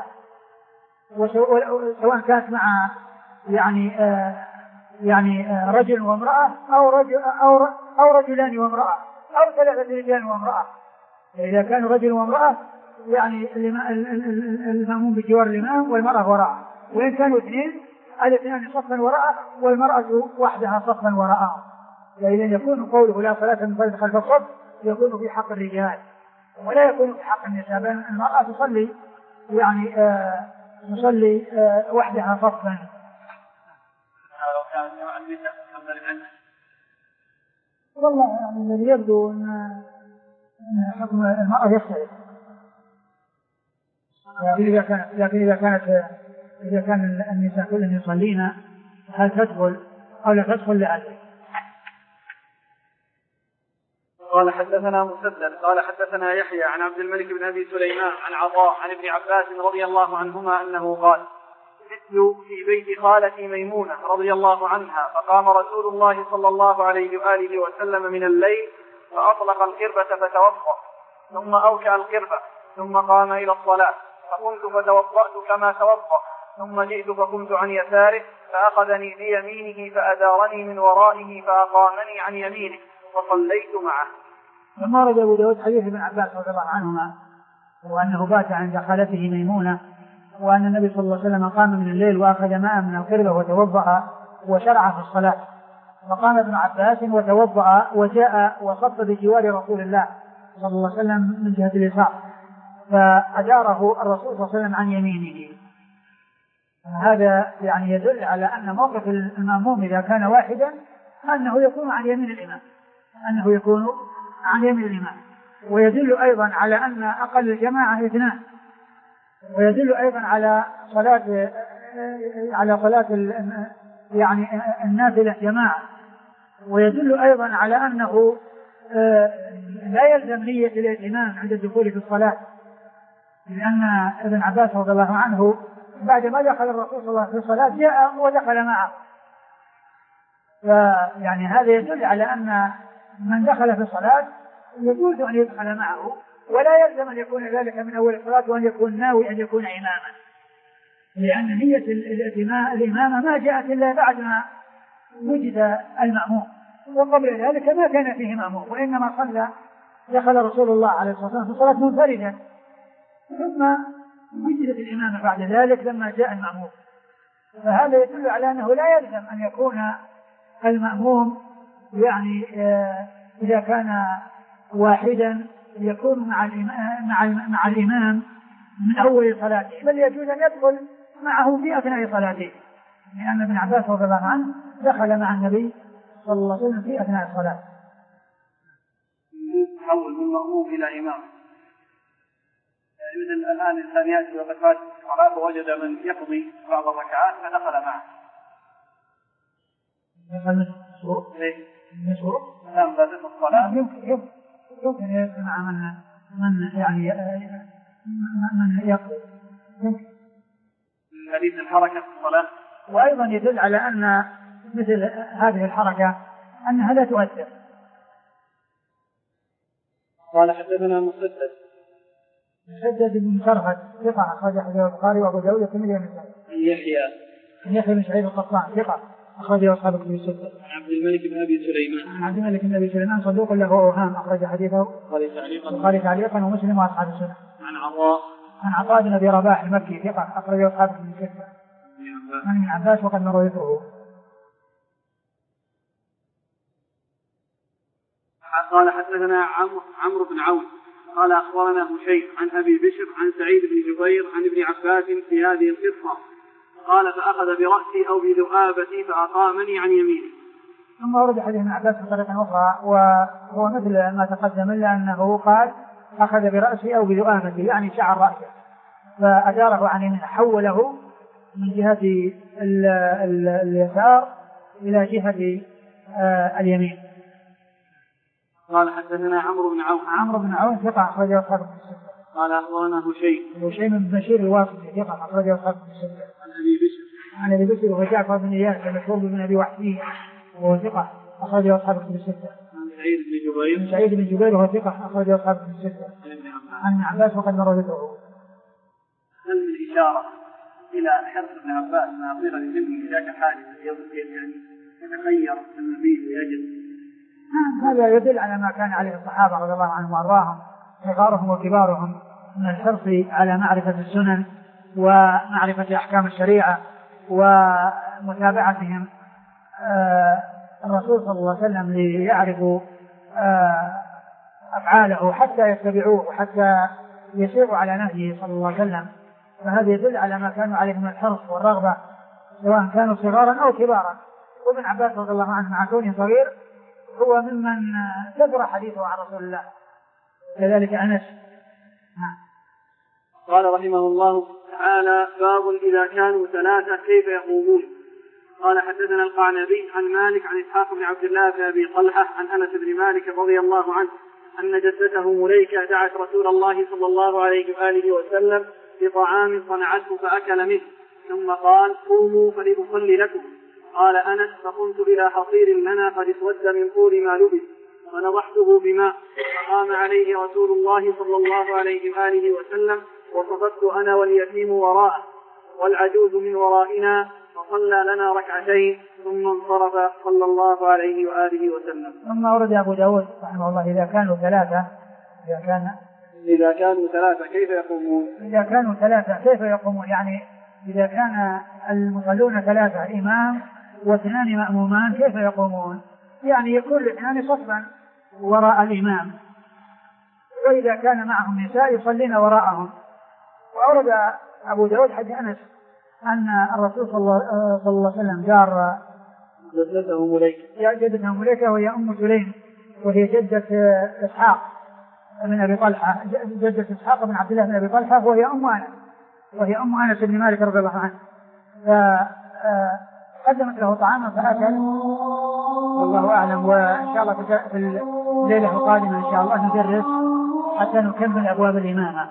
سواء كانت مع يعني آه يعني آه رجل وامرأة أو رجل أو أو رجلان وامرأة أو ثلاثة رجال وامرأة. إذا كانوا رجل وامرأة يعني المأموم بجوار الإمام والمرأة وراءه، وإن كانوا اثنين الاثنان صفا وراءه والمرأة وحدها صفا وراءه، فإذا يكون قوله لا صلاة لمنفرد خلف الصف يكون في حق الرجال ولا يكون في حق النساء، بل المرأة تصلي يعني آه تصلي آه وحدها صفا. لو كان جمع النساء كبر العنة. والله يعني الذي يبدو أن حكم المرأة يختلف، لكن إذا كانت لكن إذا كانت إذا كان النساء كلهم يصلين هل تدخل أو لا تدخل لا أدري. قال حدثنا مسدد قال حدثنا يحيى عن عبد الملك بن أبي سليمان عن عطاء عن ابن عباس رضي الله عنهما أنه قال جئت في بيت خالتي ميمونة رضي الله عنها فقام رسول الله صلى الله عليه وآله وسلم من الليل فأطلق القربة فتوضأ ثم أوكأ القربة ثم قام إلى الصلاة فقمت فتوضأت كما توضأ ثم جئت فقمت عن يساره فأخذني بيمينه فأدارني من ورائه فأقامني عن يمينه وصليت معه. ثم ورد أبو داود حديث ابن عباس رضي الله عنهما وأنه بات عند خالته ميمونة وأن النبي صلى الله عليه وسلم قام من الليل وأخذ ماء من القربة وتوضأ وشرع في الصلاة، فقام ابن عباس وتوضأ وجاء وصف بجوار رسول الله صلى الله عليه وسلم من جهة اليسار فأداره الرسول صلى الله عليه وسلم عن يمينه. هذا يعني يدل على أن موقف المأموم إذا كان واحدا أنه يكون عن يمين الإمام أنه يكون عن يمين الإمام ويدل أيضا على أن أقل الجماعة اثنان، ويدل أيضا على صلاة على صلاة يعني النافلة جماعة، ويدل أيضا على أنه لا يلزم نية الإمام عند الدخول في الصلاة، لأن ابن عباس رضي الله عنه بعد ما دخل الرسول صلى الله عليه وسلم في الصلاة جاء ودخل معه، فيعني هذا يدل على أن من دخل في الصلاة يجوز أن يدخل معه ولا يلزم أن يكون ذلك من أول الصلاة وأن يكون ناوي أن يكون إماما، لأن نية الإمامة ما جاءت إلا بعد ما وجد المأموم، وقبل ذلك ما كان فيه مأموم، وإنما صلى دخل رسول الله عليه الصلاة والسلام في الصلاة منفردا ثم وجدت الإمامة بعد ذلك لما جاء المأموم، فهذا يدل على أنه لا يلزم أن يكون المأموم يعني آه إذا كان واحدا يكون مع الإمام, مع مع الإمام من أول صلاته، بل يجوز أن يدخل معه في أثناء صلاته، لأن ابن عباس رضي الله عنه دخل مع النبي صلى الله عليه وسلم في أثناء الصلاة. تحول من مأموم إلى إمام. مثل الآن الإنسان يأتي وقد فات الصلاة ووجد من يقضي بعض الركعات فدخل معه. دخل مشروع؟ ليه؟ مشروع؟ نعم فاتت الصلاة. يمكن يمكن يمكن يكون مع من من يعني من يقضي. يمكن. حديث الحركة في الصلاة. وأيضا يدل على أن مثل هذه الحركة أنها لا تؤثر. قال حدثنا مسدد. مسدد بن مسرهد ثقة أخرج حديث البخاري وأبو داود والترمذي والنسائي. يحيى. يحيى بن سعيد القطان ثقة أخرجه أصحاب الكتب الستة. عن عبد الملك بن أبي سليمان. عن عبد الملك بن أبي سليمان صدوق له أوهام أخرج حديثه البخاري تعليقا ومسلم وأصحاب السنة. عن عطاء. عن عطاء بن أبي رباح المكي ثقة أخرجه أصحاب الكتب الستة. عن ابن عباس وقد مر ذكره. قال حدثنا عمرو بن عون قال أخبرنا هشيم عن أبي بشر عن سعيد بن جبير عن ابن عباس في هذه القصة قال فأخذ برأسي أو بذؤابتي فأقامني عن يمينه. ثم ورد حديث ابن عباس بطريقة أخرى وهو مثل ما تقدم إلا أنه قال أخذ برأسي أو بذؤابتي يعني شعر رأسه فأداره عن يمينه حوله من جهة ال ال اليسار إلى جهة آه اليمين. قال حدثنا عمرو بن عون. عمرو بن عون ثقة أخرجه أصحاب الستة. قال أخبرنا هشيم. هشيم بن بشير الواسطي ثقة أخرجه أصحاب الستة. عن أبي بشر. عن أبي بشر وجعفر بن إياس المشهور بن أبي وحشي وهو ثقة أخرجه أصحاب الستة. عن سعيد بن جبير. عن سعيد بن جبير وهو ثقة أخرجه أصحاب الستة. عن ابن عباس وقد مر ذكره. هل من إشارة إلى حرص ابن عباس ناظرا لمن ذاك حادث يعني يتخير النبي ويجد. هذا يدل على ما كان عليه الصحابة رضي الله عنهم وأرضاهم صغارهم وكبارهم من الحرص على معرفة السنن ومعرفة أحكام الشريعة ومتابعتهم آه الرسول صلى الله عليه وسلم ليعرفوا آه أفعاله حتى يتبعوه وحتى يسيروا على نهجه صلى الله عليه وسلم. فهذا يدل على ما كانوا عليه من الحرص والرغبة سواء كانوا صغارا أو كبارا. وابن عباس رضي الله عنه مع كونه صغير هو ممن كثر حديثه عن رسول الله كذلك أنس. قال رحمه الله تعالى باب إذا كانوا ثلاثة كيف يقومون. قال حدثنا القعنبي عن مالك عن إسحاق بن عبد الله بن أبي طلحة عن أنس بن مالك رضي الله عنه أن جدته مليكة دعت رسول الله صلى الله عليه وآله وسلم بطعام صنعته فأكل منه ثم قال قوموا فلأصلي لكم. قال أنس فقمت إلى حصير لنا قد اسود من طول ما لبس فنضحته بماء فقام عليه رسول الله صلى الله عليه وآله وسلم وصفدت أنا واليتيم وراءه والعجوز من ورائنا فصلى لنا ركعتين ثم انصرف صلى الله عليه وآله وسلم. ثم ورد أبو داود رحمه الله إذا كانوا ثلاثة إذا كان إذا كانوا ثلاثة كيف يقومون. إذا كانوا ثلاثة كيف يقومون يعني إذا كان المصلون ثلاثة إمام واثنان مأمومان كيف يقومون يعني يكون الاثنان صفا وراء الإمام وإذا كان معهم نساء يصلين وراءهم. وأورد أبو داود حديث أنس أن الرسول صلى الله عليه وسلم جار جدته مليكة جدته مليكة وهي أم سليم وهي جدة إسحاق بن أبي طلحة جدة إسحاق بن عبد الله بن أبي طلحة وهي أم أنس وهي أم أنس بن مالك رضي الله عنه. فقدمت له طعاما فأكل والله أعلم. وإن شاء الله في الليلة القادمة إن شاء الله ندرس حتى نكمل أبواب الإمامة.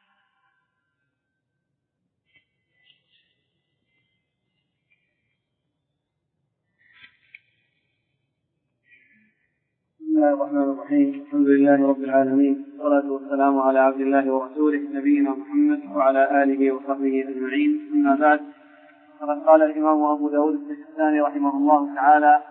بسم الله الرحمن الرحيم. الحمد لله رب العالمين والصلاة والسلام على عبد الله ورسوله نبينا محمد وعلى آله وصحبه أجمعين. أما بعد فقد قال الإمام أبو داود السجستاني رحمه الله تعالى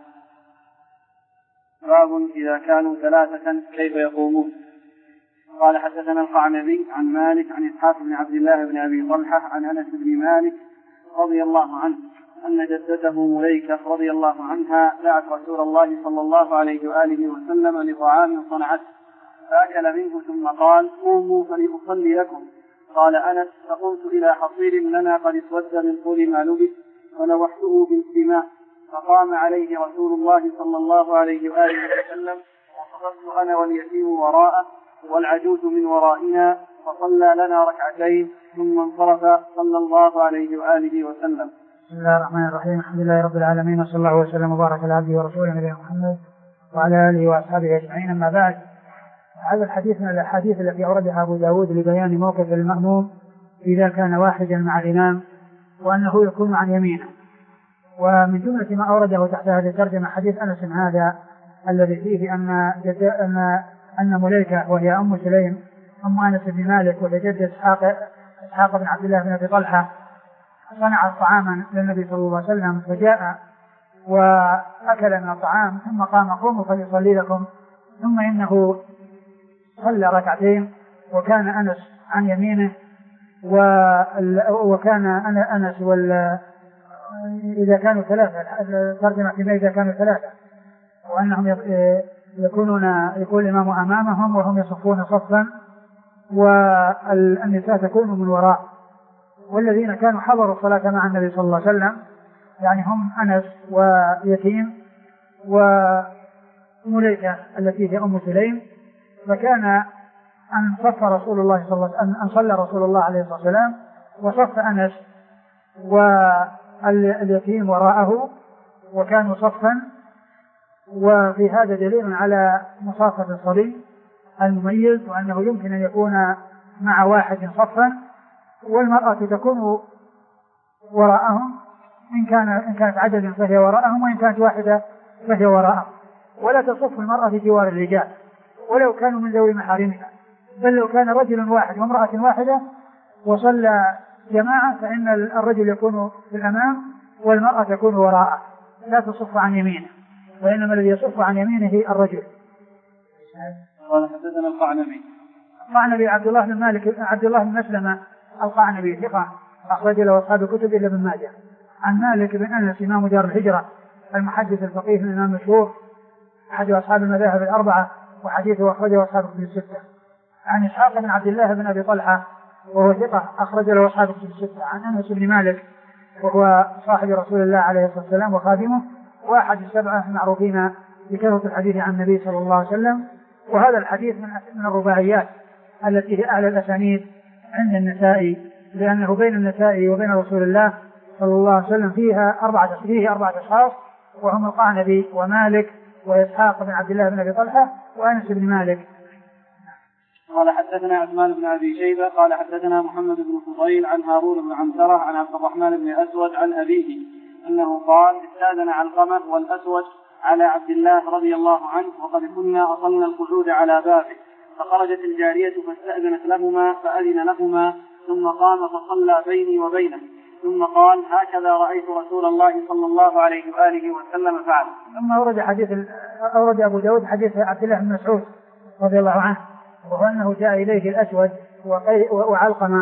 باب إذا كانوا ثلاثة كيف يقومون. قال حدثنا القعنبي عن مالك عن إسحاق بن عبد الله بن أبي طلحة عن أنس بن مالك رضي الله عنه أن جدته مليكة رضي الله عنها دعت رسول الله صلى الله عليه وآله وسلم لطعام صنعته فأكل منه ثم قال قوموا فلأصلي لكم. قال أنس فقمت إلى حصير لنا قد اسود من طول ما لبس فنضحته بالدماء فقام عليه رسول الله صلى الله عليه وآله وسلم وصففت أنا واليتيم وراءه والعجوز من ورائنا فصلى لنا ركعتين ثم انصرف صلى الله عليه وآله وسلم. بسم الله الرحمن الرحيم. الحمد لله رب العالمين وصلى الله وسلم وبارك على عبده ورسوله نبينا محمد وعلى آله وأصحابه أجمعين. أما بعد، هذا الحديث من الأحاديث التي أوردها أبو داود لبيان موقف المأموم إذا كان واحدا مع الإمام وأنه يكون عن يمينه. ومن جملة ما أورده تحت هذه الترجمة حديث أنس هذا الذي فيه أن أن أن مليكة وهي أم سليم أم أنس بن مالك وهي جد إسحاق إسحاق بن عبد الله بن أبي طلحة صنعت طعاما للنبي صلى الله عليه وسلم فجاء وأكل من الطعام ثم قام قوموا فليصلي لكم، ثم إنه صلى ركعتين وكان أنس عن يمينه وكان أنس وال إذا كانوا ثلاثة، ترجمة فيما إذا كانوا ثلاثة وأنهم يكونون يكون الإمام أمامهم وهم يصفون صفا والنساء تكون من وراء. والذين كانوا حضروا الصلاة مع النبي صلى الله عليه وسلم يعني هم أنس ويتيم ومليكة التي هي أم سليم. فكان أن صف رسول الله صلى الله عليه وسلم أن صلى رسول الله عليه الصلاة والسلام وصف أنس واليتيم وراءه وكانوا صفا. وفي هذا دليل على مصافة الصبي المميز وأنه يمكن أن يكون مع واحد صفا والمرأة تكون وراءهم إن كان إن كانت عدد فهي وراءهم وإن كانت واحدة فهي وراءهم. ولا تصف المرأة في جوار الرجال ولو كانوا من ذوي محارمها، بل لو كان رجل واحد وامرأة واحدة وصلى جماعة فإن الرجل يكون في الأمام والمرأة تكون وراءه لا تصف عن يمينه، وإنما الذي يصف عن يمينه الرجل. قال حدثنا القعنبي القعنبي عبد الله بن مالك عبد الله بن مسلمة القعنبي ثقة أخرج له أصحاب الكتب إلا ابن ماجه. عن مالك بن أنس إمام دار الهجرة المحدث الفقيه الإمام المشهور أحد أصحاب المذاهب الأربعة وحديثه أخرجه أصحاب الكتب الستة. عن إسحاق بن عبد الله بن أبي طلحة وهو ثقة أخرج له أصحاب الكتب الستة. عن أنس بن مالك وهو صاحب رسول الله عليه الصلاة والسلام وخادمه وأحد السبعة المعروفين بكثرة الحديث عن النبي صلى الله عليه وسلم. وهذا الحديث من الرباعيات التي هي أعلى الأسانيد عند النساء، لأنه بين النساء وبين رسول الله صلى الله عليه وسلم فيها أربعة فيه أربعة أشخاص وهم القعنبي ومالك وإسحاق بن عبد الله بن أبي طلحة وأنس بن مالك. قال حدثنا عثمان بن أبي شيبة قال حدثنا محمد بن فضيل عن هارون بن عنترة عن عبد الرحمن بن أسود عن أبيه أنه قال استأذن علقمة والأسود على عبد الله رضي الله عنه وقد كنا أصلنا القعود على بابه فخرجت الجارية فاستأذنت لهما فأذن لهما ثم قام فصلى بيني وبينه ثم قال هكذا رأيت رسول الله صلى الله عليه وآله وسلم فعل. ثم أورد حديث أورد أبو داود حديث عبد الله بن مسعود رضي الله عنه وهو أنه جاء إليه الأسود وعلقمة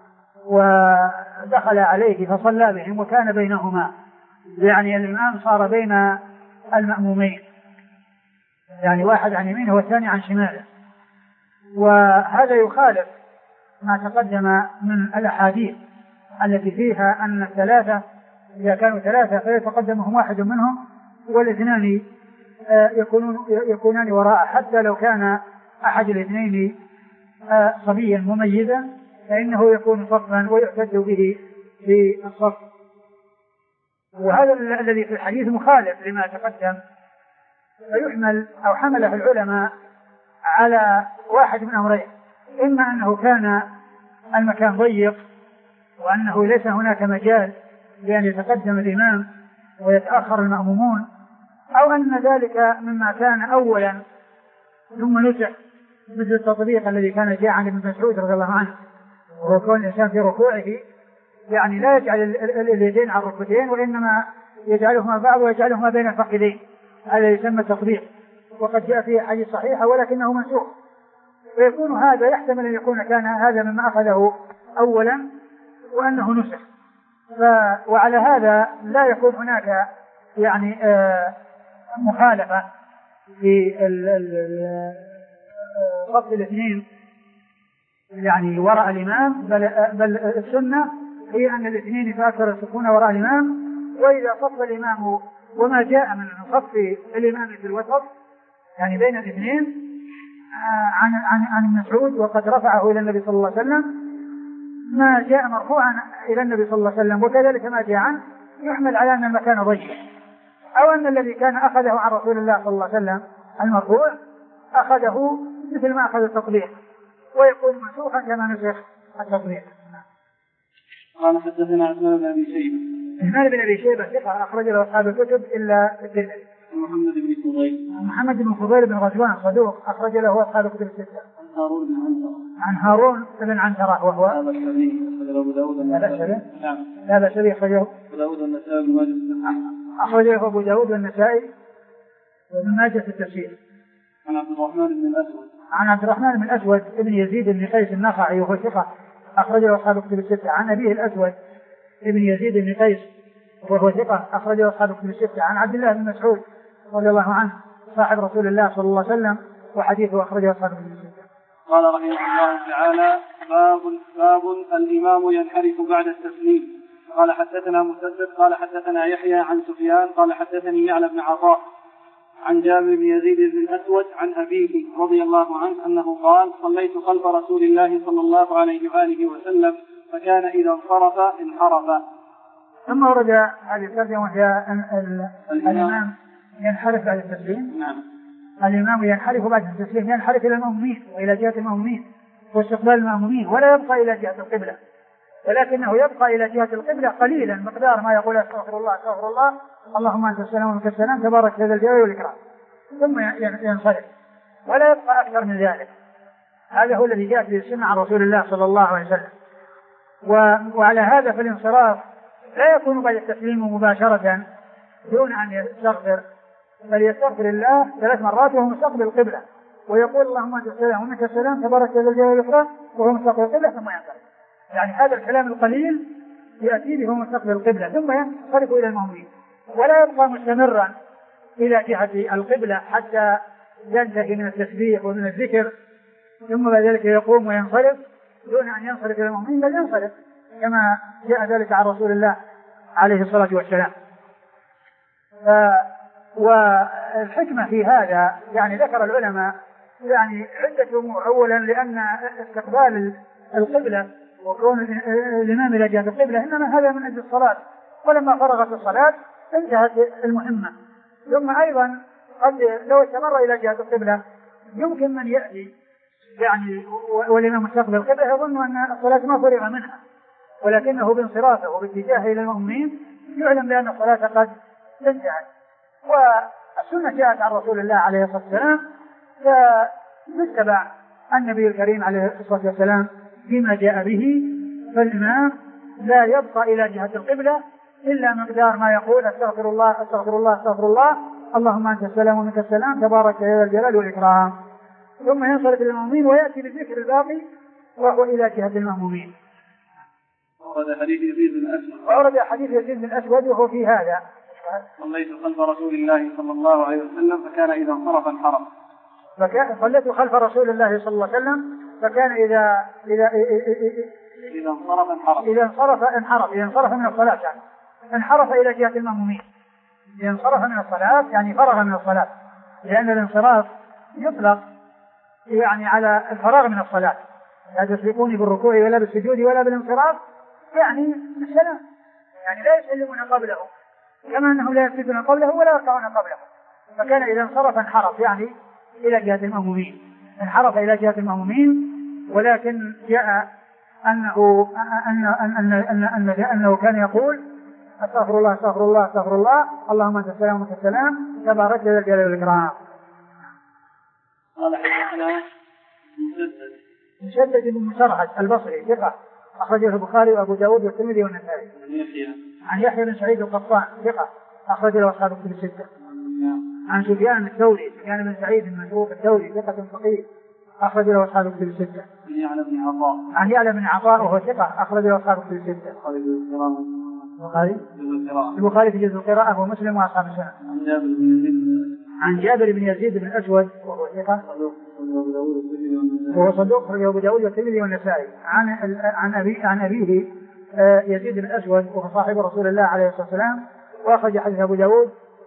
ودخل عليه فصلى بهم وكان بينهما، يعني الإمام صار بين المأمومين، يعني واحد عن يمينه والثاني عن شماله. وهذا يخالف ما تقدم من الأحاديث التي فيها أن الثلاثة إذا كانوا ثلاثة فيتقدمهم واحد منهم والاثنان يكونون يكونان وراء، حتى لو كان أحد الاثنين صبيا مميزا فإنه يكون صفا ويعتد به في الصف. وهذا الذي في الحديث مخالف لما تقدم، فيحمل أو حمله العلماء على واحد من أمرين: إما أنه كان المكان ضيق وأنه ليس هناك مجال لأن يتقدم الإمام ويتأخر المأمومون، أو أن ذلك مما كان أولا ثم نسخ، مثل التطبيق الذي كان جاء عن ابن مسعود رضي الله عنه، وهو كون الإنسان في ركوعه يعني لا يجعل اليدين على الركبتين وإنما يجعلهما بعض ويجعلهما بين الفخذين، هذا يسمى التطبيق، وقد جاء فيه حديث صحيحة ولكنه منسوخ. ويكون هذا يحتمل أن يكون كان هذا مما أخذه أولا وأنه نسخ، وعلى هذا لا يكون هناك يعني آه مخالفة في صف الاثنين يعني وراء الإمام، بل, بل السنة هي أن الاثنين فأكثر يصفون وراء الإمام، وإذا صف الإمام وما جاء من صف الإمام في الوسط يعني بين الاثنين عن عن عن مسعود وقد رفعه إلى النبي صلى الله عليه وسلم، ما جاء مرفوعا إلى النبي صلى الله عليه وسلم، وكذلك ما جاء عنه يحمل على أن المكان ضيق، أو أن الذي كان أخذه عن رسول الله صلى الله عليه وسلم المرفوع أخذه مثل ما أخذ التطبيق، ويكون منسوخا كما نسخ التطبيق. قال حدثنا عثمان بن أبي شيبة. عثمان بن أبي شيبة ثقة أخرج له أصحاب الكتب إلا الترمذي. محمد بن فضيل. محمد بن فضيل بن غزوان صدوق أخرج له أصحاب الكتب الستة. عن هارون بن عنترة. عن هارون بن عنترة وهو هذا الشبيه أخرج له أبو داود والنسائي. نعم. هذا الشبيه أخرجه أبو داود والنسائي بن ماجه. أخرج له أبو داود والنسائي وابن ماجه في التفسير. عن عبد الرحمن بن الأسود. عن عبد الرحمن بن الأسود ابن يزيد بن قيس النخعي وهو ثقة أخرج له أصحاب الكتب الستة. عن أبيه الأسود ابن يزيد بن قيس وهو ثقة أخرج له أصحاب الكتب الستة. عن عبد الله بن مسعود رضي الله عنه صاحب رسول الله صلى الله عليه وسلم وحديثه أخرجه أصحاب الكتب الستة. قال رحمه الله تعالى: باب باب الإمام ينحرف بعد التسليم. قال حدثنا مسدد قال حدثنا يحيى عن سفيان قال حدثني يعلى بن عطاء عن جابر بن يزيد بن الأسود عن أبيه رضي الله عنه أنه قال: صليت خلف رسول الله صلى الله عليه وآله وسلم فكان إذا انصرف انحرف. ثم ورد هذه الترجمة وهي الإمام ينحرف بعد التسليم. نعم. الإمام ينحرف بعد التسليم ينحرف إلى المأمومين وإلى جهة المأمومين واستقبال المأمومين، ولا يبقى إلى جهة القبلة، ولكنه يبقى إلى جهة القبلة قليلا مقدار ما يقول استغفر الله استغفر الله اللهم أنت السلام ومنك السلام تبارك هذا الجلال والإكرام، ثم ينصرف، ولا يبقى أكثر من ذلك. هذا هو الذي جاءت به السنة عن رسول الله صلى الله عليه وسلم. وعلى هذا فالانصراف لا يكون بعد التسليم مباشرة دون أن يستغفر، بل يستغفر الله ثلاث مرات وهو مستقبل القبلة ويقول اللهم أنت السلام ومنك السلام تبارك هذا الجلال والإكرام وهو مستقبل القبلة ثم ينصرف. يعني هذا الكلام القليل يأتي به مستقبل القبلة ثم ينصرف إلى المؤمنين، ولا يبقى مستمرا إلى جهة القبلة حتى ينتهي من التسبيح ومن الذكر ثم بعد ذلك يقوم وينصرف دون أن ينصرف إلى المؤمنين، بل ينصرف كما جاء ذلك عن رسول الله عليه الصلاة والسلام. والحكمة في هذا يعني ذكر العلماء يعني عدة أمور. أولا لأن استقبال القبلة وكون الإمام إلى جهة القبلة إنما هذا من أجل الصلاة، ولما فرغت الصلاة انتهت المهمة. ثم أيضا قد لو استمر إلى جهة القبلة يمكن من يأتي يعني والإمام مستقبل القبلة يظن أن الصلاة ما فرغ منها، ولكنه بانصرافه وباتجاهه إلى المؤمنين يعلم بأن الصلاة قد انتهت. والسنة جاءت عن رسول الله عليه الصلاة والسلام فنتبع النبي الكريم عليه الصلاة والسلام فيما جاء به، فالإمام لا يبقى إلى جهة القبلة إلا مقدار ما يقول استغفر الله استغفر الله استغفر الله اللهم أنت السلام ومنك السلام تبارك يا ذا الجلال والإكرام، ثم ينصرف إلى المأمومين ويأتي بالذكر الباقي وهو إلى جهة المأمومين. ورد حديث يزيد بن الأسود ورد حديث يزيد بن الأسود وهو في هذا: صليت خلف رسول الله صلى الله عليه وسلم فكان إذا انصرف انحرف. فكان صليت خلف رسول الله صلى الله عليه وسلم فكان إذا إذا إذا انصرف انحرف إذا انصرف انحرف إذا انصرف من الصلاة يعني انحرف إلى جهة المأمومين. إذا انصرف من الصلاة يعني فرغ من الصلاة، لأن الانصراف يطلق يعني على الفراغ من الصلاة، لا تسبقوني بالركوع ولا بالسجود ولا بالانصراف، يعني السلام، يعني لا يسلمون قبله كما أنهم لا يسجدون قبله ولا يركعون قبله. فكان إذا انصرف انحرف يعني إلى جهة المأمومين، انحرف إلى جهة المأمومين. ولكن جاء أنه أن أن أن أن أنه كان يقول استغفر الله استغفر الله استغفر الله اللهم أنت السلام ومنك السلام تبارك ذا الجلال والإكرام. قال حدثنا مسدد مسدد بن مسرهد البصري ثقة أخرجه البخاري وأبو داود والترمذي والنسائي. عن يحيى بن سعيد القطان ثقة أخرجه أصحاب الكتب الستة. عن سفيان الثوري سفيان بن سعيد المسروق الثوري ثقة فقيه أخرجه أصحاب الكتب الستة. عن يعلى بن عطاء عن يعلى بن عطاء وهو ثقة أخرجه أصحاب الكتب الستة. البخاري البخاري في جزء القراءة ومسلم وأصحاب السنة. عن جابر بن يزيد بن الأسود وهو ثقة وهو صدوق أخرجه أبو داود والترمذي والنسائي. عن عن أبي عن أبيه يزيد بن الأسود وهو صاحب رسول الله عليه الصلاة والسلام وأخرج حديث أبو داود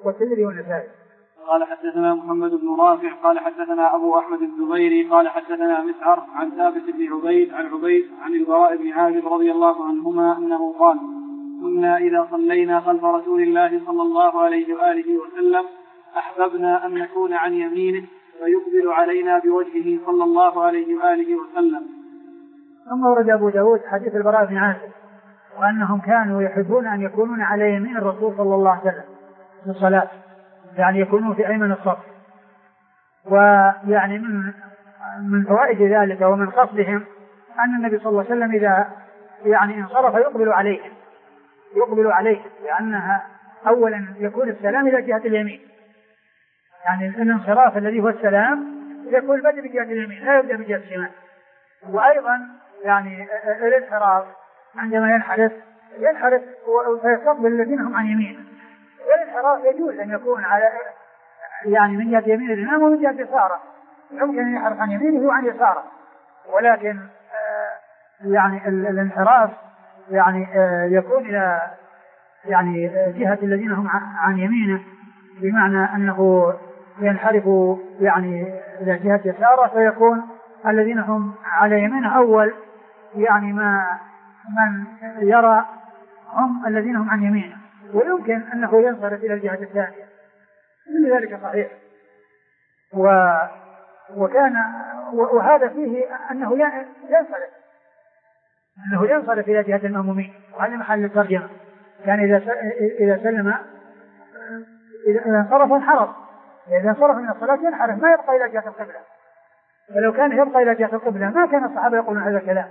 والترمذي والنسائي. قال حدثنا محمد بن رافع قال حدثنا أبو أحمد الزبيري قال حدثنا مسعر عن ثابت بن عبيد عن عبيد عن البراء بن عازب رضي الله عنهما أنه قال كنا إذا صلينا خلف رسول الله صلى الله عليه وآله وسلم أحببنا أن نكون عن يمينه فيقبل علينا بوجهه صلى الله عليه وآله وسلم. ثم ورد أبو داود حديث البراء بن عازب وأنهم كانوا يحبون أن يكونون على يمين الرسول صلى الله عليه وسلم في الصلاة، يعني يكونوا في أيمن الصف. ويعني من من فوائد ذلك ومن قصدهم أن النبي صلى الله عليه وسلم إذا يعني انصرف يقبل عليهم يقبل عليهم لأنها أولا يكون السلام إلى جهة اليمين، يعني الانصراف الذي هو السلام يكون بدء بجهة اليمين لا يبدأ بجهة الشمال. وأيضا يعني الانحراف عندما ينحرف ينحرف ويستقبل الذين هم عن يمينه. والانحراف يجوز أن يكون على يعني من جهة يمين الإمام ومن جهة يساره، يمكن أن ينحرف عن يمينه وعن يساره، ولكن يعني الانحراف يعني يكون إلى يعني جهة الذين هم عن يمينه، بمعنى أنه ينحرف يعني إلى جهة يساره فيكون الذين هم على يمينه أول يعني ما من يرى هم الذين هم عن يمينه، ويمكن أنه ينصرف إلى الجهة الثانية، كل ذلك صحيح. و وكان وهذا فيه أنه ينصرف أنه ينصرف إلى جهة المأمومين، وهذا محل الترجمة. كان إذا إذا سلم إذا انصرف انحرف، إذا انصرف من الصلاة ينحرف ما يبقى إلى جهة القبلة، ولو كان يبقى إلى جهة القبلة ما كان الصحابة يقولون هذا الكلام.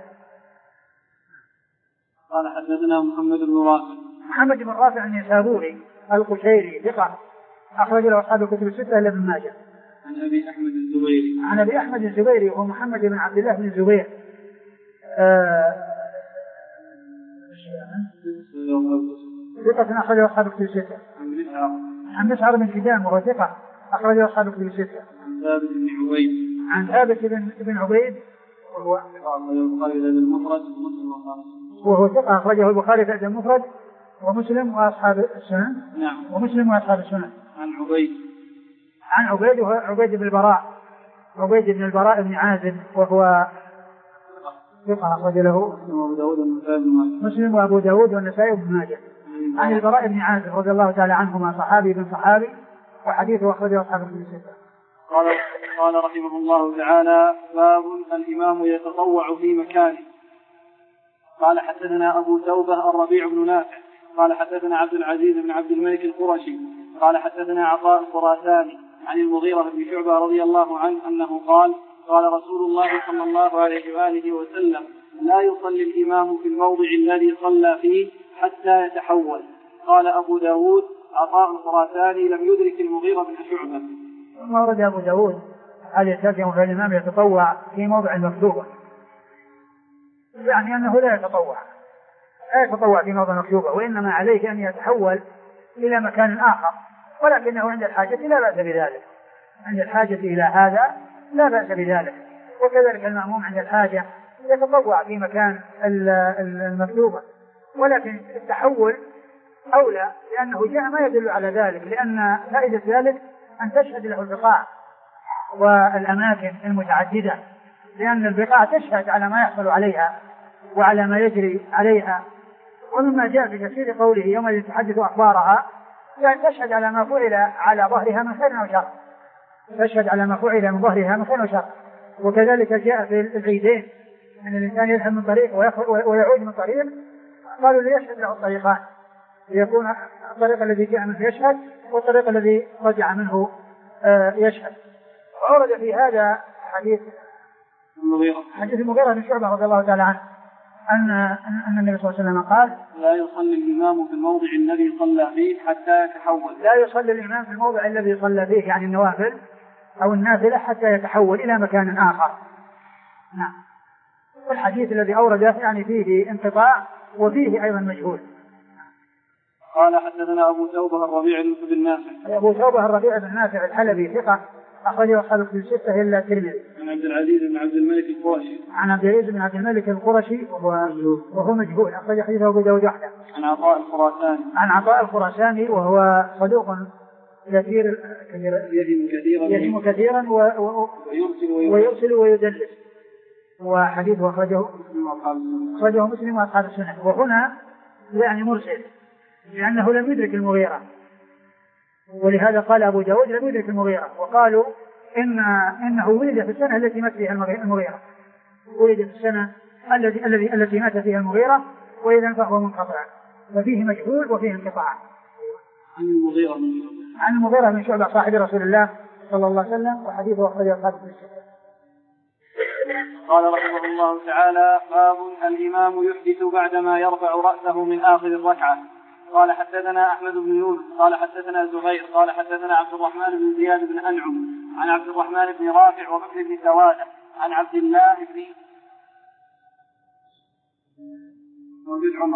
قال حدثنا محمد بن رافع محمد بن رافع النسابوري القشيري ثقة أخرج له أصحاب الكتب الستة إلا ابن ماجه. عن أبي أحمد الزبيري عن أبي أحمد الزبيري وهو محمد بن عبد الله بن الزبير آه ثقة أخرج له أصحاب الكتب الستة. عن مسعر بن كدام وهو ثقة أخرج له أصحاب الكتب الستة. عن ثابت بن عبيد عن ثابت بن بن عبيد وهو وهو ثقة أخرجه البخاري في الأدب المفرد ومسلم وأصحاب السنن. نعم. ومسلم وأصحاب السنن. عن عبيد عن عبيد وهو عبيد بن البراء عبيد بن البراء بن عازب وهو ثقة أخرج له مسلم وأبو داود والنسائي وابن ماجه. عن البراء بن عازب رضي الله تعالى عنهما صحابي بن صحابي وحديثه أخرجه أصحاب الكتب الستة. قال قال رحمه الله تعالى باب الإمام يتطوع في مكانه. قال حدثنا أبو توبة الربيع بن نافع قال حدثنا عبد العزيز بن عبد الملك القرشي قال حدثنا عطاء الخراساني عن المغيرة بن شعبة رضي الله عنه أنه قال قال رسول الله صلى الله عليه وآله وسلم لا يصلي الإمام في الموضع الذي صلى فيه حتى يتحول. قال أبو داود عطاء الخراساني لم يدرك المغيرة بن شعبة. ثم ورد أبو داود هل يلتزم الإمام يتطوع في موضع المكتوبة، يعني أنه لا يتطوع لا يتطوع في موضع مكتوبة، وإنما عليه أن يتحول إلى مكان آخر، ولكنه عند الحاجة لا بأس بذلك عند الحاجة إلى هذا لا بأس بذلك. وكذلك المأموم عند الحاجة يتطوع في مكان المكتوبة، ولكن التحول أولى لأنه جاء ما يدل على ذلك، لأن فائدة ذلك أن تشهد له البقاع والأماكن المتعددة، لأن البقاع تشهد على ما يحصل عليها وعلى ما يجري عليها. ومما جاء في تفسير قوله يوم تحدث أخبارها يعني تشهد على ما فعل على ظهرها من خير وشر تشهد على ما فعل من ظهرها من خير وشر. وكذلك جاء في العيدين أن الإنسان يذهب من طريق ويعود من طريق، قالوا ليشهد له الطريقان ليكون الطريق الذي جاء منه يشهد والطريق الذي رجع منه يشهد. وأورد في هذا حديث حديث المغيرة بن شعبة رضي الله تعالى عنه أن أن النبي صلى الله عليه وسلم قال لا يصلي الإمام في الموضع الذي صلى فيه حتى يتحول. لا يصلي الإمام في الموضع الذي صلى فيه يعني النوافل أو النافلة حتى يتحول إلى مكان آخر. نعم. والحديث الذي أورده يعني فيه انقطاع وفيه أيضا مجهول. قال حدثنا أبو توبة الربيع بن نافع أبو توبة الربيع بن نافع الحلبي ثقة أخرجه أصحاب الكتب الستة إلا الترمذي. عن عبد العزيز بن عبد الملك القرشي عن عبد العزيز بن عبد الملك القرشي وهو, وهو مجهول أخرج حديثه أبو داود وحده. عن عطاء الخراساني عن عطاء الخراساني وهو صدوق يسير يهم كثيرا ويرسل ويدلس. وحديث أخرجه أخرجه مسلم وأصحاب السنن. وهنا يعني مرسل لأنه لم يدرك المغيرة، ولهذا قال أبو داود لم يدرك المغيرة، وقالوا إن إنه ولد في السنة التي مات فيها المغيرة، ولد في السنة التي التي التي مات فيها المغيرة، وإذا فهو منقطع، ففيه مجهول وفيه انقطاع. عن المغيرة عن المغيرة من شعبة صاحب رسول الله صلى الله عليه وسلم، وحديثه أخرجه أصحاب السنن. قال رحمه الله تعالى: باب الإمام يحدث بعدما يرفع رأسه من آخر الركعة. قال حدثنا أحمد بن يونس قال حدثنا زهير قال حدثنا عبد الرحمن بن زياد بن أنعم عن عبد الرحمن بن رافع وبكر بن سوادة عن عبد الله بن موجود عمر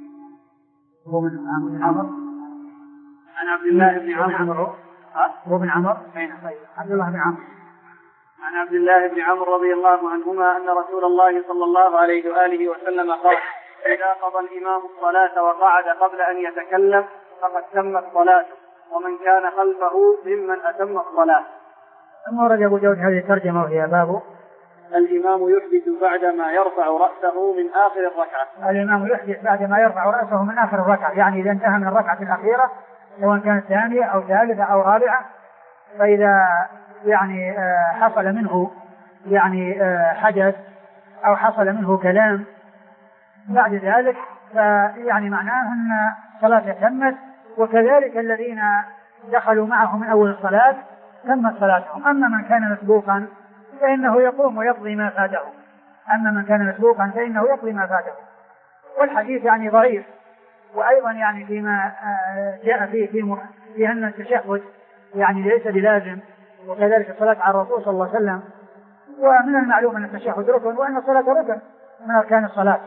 هو من عمر عن عبد الله بن عمرو هو بن عمر عبد الله بن عمرو عن عبد الله بن عمرو رضي الله عنهما أن رسول الله صلى الله عليه وآله وسلم قال: إذا قضى الإمام الصلاة وقعد قبل أن يتكلم فقد تمت صلاته، ومن كان خلفه ممن أتم الصلاة. ثم ورد أبو داود هذه الترجمة وهي باب الإمام يحدث بعدما يرفع رأسه من آخر الركعة. الإمام يحدث بعدما يرفع رأسه من آخر الركعة، يعني إذا انتهى من الركعة الأخيرة سواء كانت ثانية أو ثالثة أو رابعة، فإذا يعني حصل منه يعني حدث أو حصل منه كلام بعد ذلك فيعني معناه أن الصلاة تمت، وكذلك الذين دخلوا معه من أول الصلاة تمت صلاتهم. أما من كان مسبوقا فإنه يقوم ويقضي ما فاته أما من كان مسبوقا فإنه يقضي ما فاته. والحديث يعني ضعيف، وأيضا يعني فيما جاء فيه في, في أن التشهد يعني ليس بلازم، وكذلك الصلاة على الرسول صلى الله عليه وسلم. ومن المعلوم أن التشهد ركن وأن الصلاة ركن من أركان الصلاة،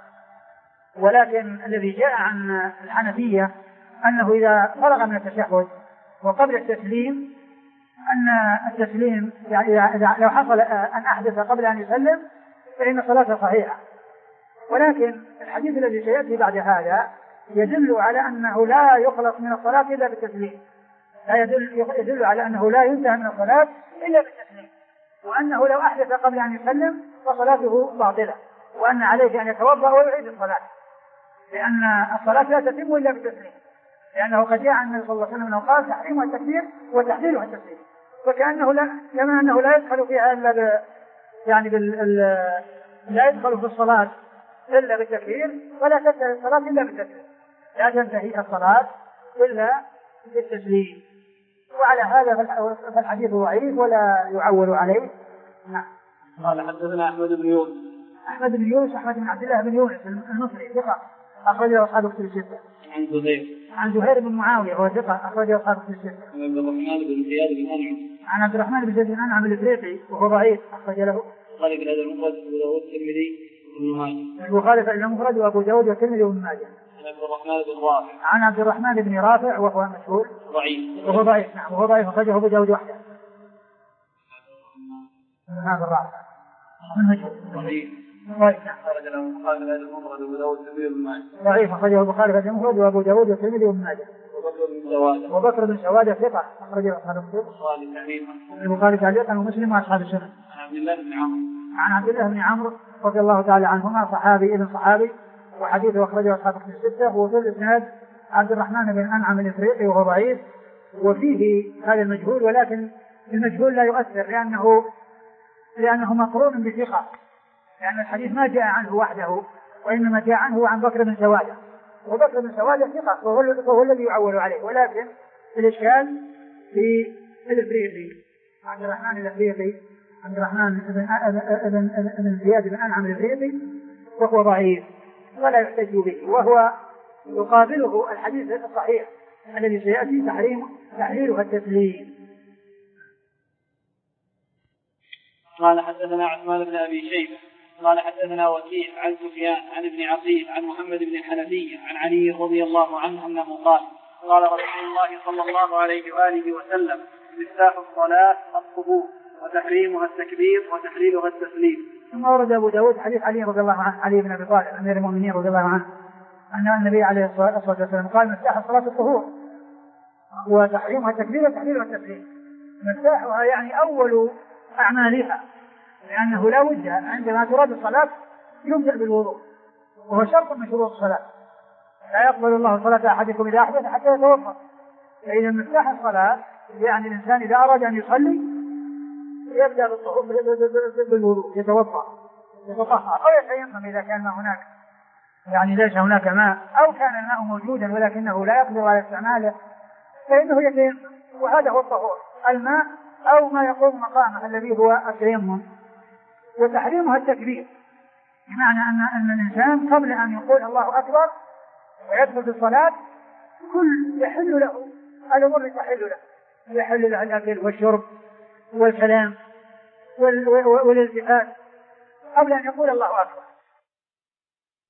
ولكن الذي جاء عن الحنفية أنه إذا فرغ من التشهد وقبل التسليم أن التسليم يعني إذا لو حصل أن أحدث قبل أن يسلم فإن الصلاة صحيحة. ولكن الحديث الذي سيأتي بعد هذا يدل على أنه لا يخلص من الصلاة إلا بالتسليم، لا يدل, يدل على أنه لا ينتهى من الصلاة إلا بالتسليم، وأنه لو أحدث قبل أن يسلم فصلاته باطلة، وأن عليه أن يتوضأ ويعيد الصلاة، لأن الصلاة لا تتم إلا بالتسليم، لأنه قد جاء عن النبي صلى الله عليه وسلم قال: تحريمها التكبير وتحليلها التسليم. فكأنه لا كما أنه لا يدخل فيها إلا ب يعني بال لا يدخل في الصلاة إلا بالتكبير، ولا تنتهي الصلاة إلا بالتسليم، لا تنتهي الصلاة إلا بالتسليم. وعلى هذا فالحديث ضعيف ولا يعول عليه. نعم. قال حدثنا أحمد بن يونس أحمد بن يونس أحمد بن عبد الله بن يونس المصري ثقة أخرجه أصحاب كتب الستة. عن زهير عن زهير بن معاوية وهو ثقة أخرجه أصحاب كتب الستة. عن عبد الرحمن بن زياد بن أنعم عن عبد الرحمن بن زياد بن أنعم الإفريقي وهو ضعيف أخرج له البخاري في هذا المفرد وأبو داود والترمذي وابن ماجه. البخاري في المفرد وأبو داود والترمذي وابن ماجه. عن عبد الرحمن بن رافع عن عبد الرحمن بن رافع وهو مشهور ضعيف وهو ضعيف نعم وهو ضعيف أخرجه أبو داود وحده. هذا الرافع من مشهور ضعيف ضعيف نعم خرج له البخاري في هذا المفرد وأبو داود والترمذي وابن ماجه. ضعيف أخرجه البخاري في هذا المفرد وأبو داود والترمذي وابن ماجه. وبكر بن سوادة وبكر بن سوادة ثقة أخرجه أصحاب الكتب. البخاري تعليقا ومسلم وأصحاب السنن. عن عبد الله بن عمرو عن عبد الله بن عمرو رضي الله تعالى عنهما صحابي ابن صحابي، وحديثه أخرجه أصحاب الكتب الستة. وفي الإسناد عبد الرحمن بن أنعم الإفريقي وهو ضعيف، وفيه هذا المجهول، ولكن المجهول لا يؤثر لأنه لأنه مقرون بثقة، لأن الحديث ما جاء عنه وحده وإنما جاء عنه عن بكر بن سوادة، وبكر بن سوادة ثقة وهو الذي يعول عليه. ولكن الإشكال في الإفريقي عبد الرحمن الإفريقي عبد الرحمن بن زياد بن أنعم الإفريقي وهو ضعيف ولا يحتج به، وهو يقابله الحديث الصحيح الذي سيأتي تحريم تحليلها التسليم. قال حدثنا عثمان بن أبي شيبة قال حدثنا وكيع عن سفيان عن ابن عقيل عن محمد بن الحنفية عن علي رضي الله عنه أنه قال: قال رسول الله صلى الله عليه وآله وسلم: مفتاح الصلاة الطهور، وتحريمها التكبير، وتحليلها التسليم. ثم ورد أبو داود حديث علي رضي الله عنه علي بن أبي طالب أمير المؤمنين رضي الله عنه أن النبي عليه الصلاة والسلام قال: مفتاح الصلاة الطهور، وتحريمها التكبير وتحليلها التسليم. مفتاحها يعني أول أعمالها، لأنه لا بد عندما تراد الصلاة يبدأ بالوضوء، وهو شرط من شروط الصلاة. لا يقبل الله صلاة أحدكم إذا أحدث حتى يتوضأ. فإذا مفتاح الصلاة يعني الإنسان إذا أراد أن يصلي يبدأ بالوضوء، يتوضأ يتطهر أو يتيمم إذا كان ما هناك يعني ليس هناك ماء، أو كان الماء موجودا ولكنه لا يقدر على استعماله فإنه يتيمم، وهذا هو الطهور، الماء أو ما يقوم مقامه الذي هو التيمم. وتحريمها التكبير، بمعنى أن أن الإنسان قبل أن يقول الله أكبر ويدخل في الصلاة كل يحل له الأمور تحل له، يحل له الأكل والشرب والكلام والالتفات قبل أن يقول الله أكبر.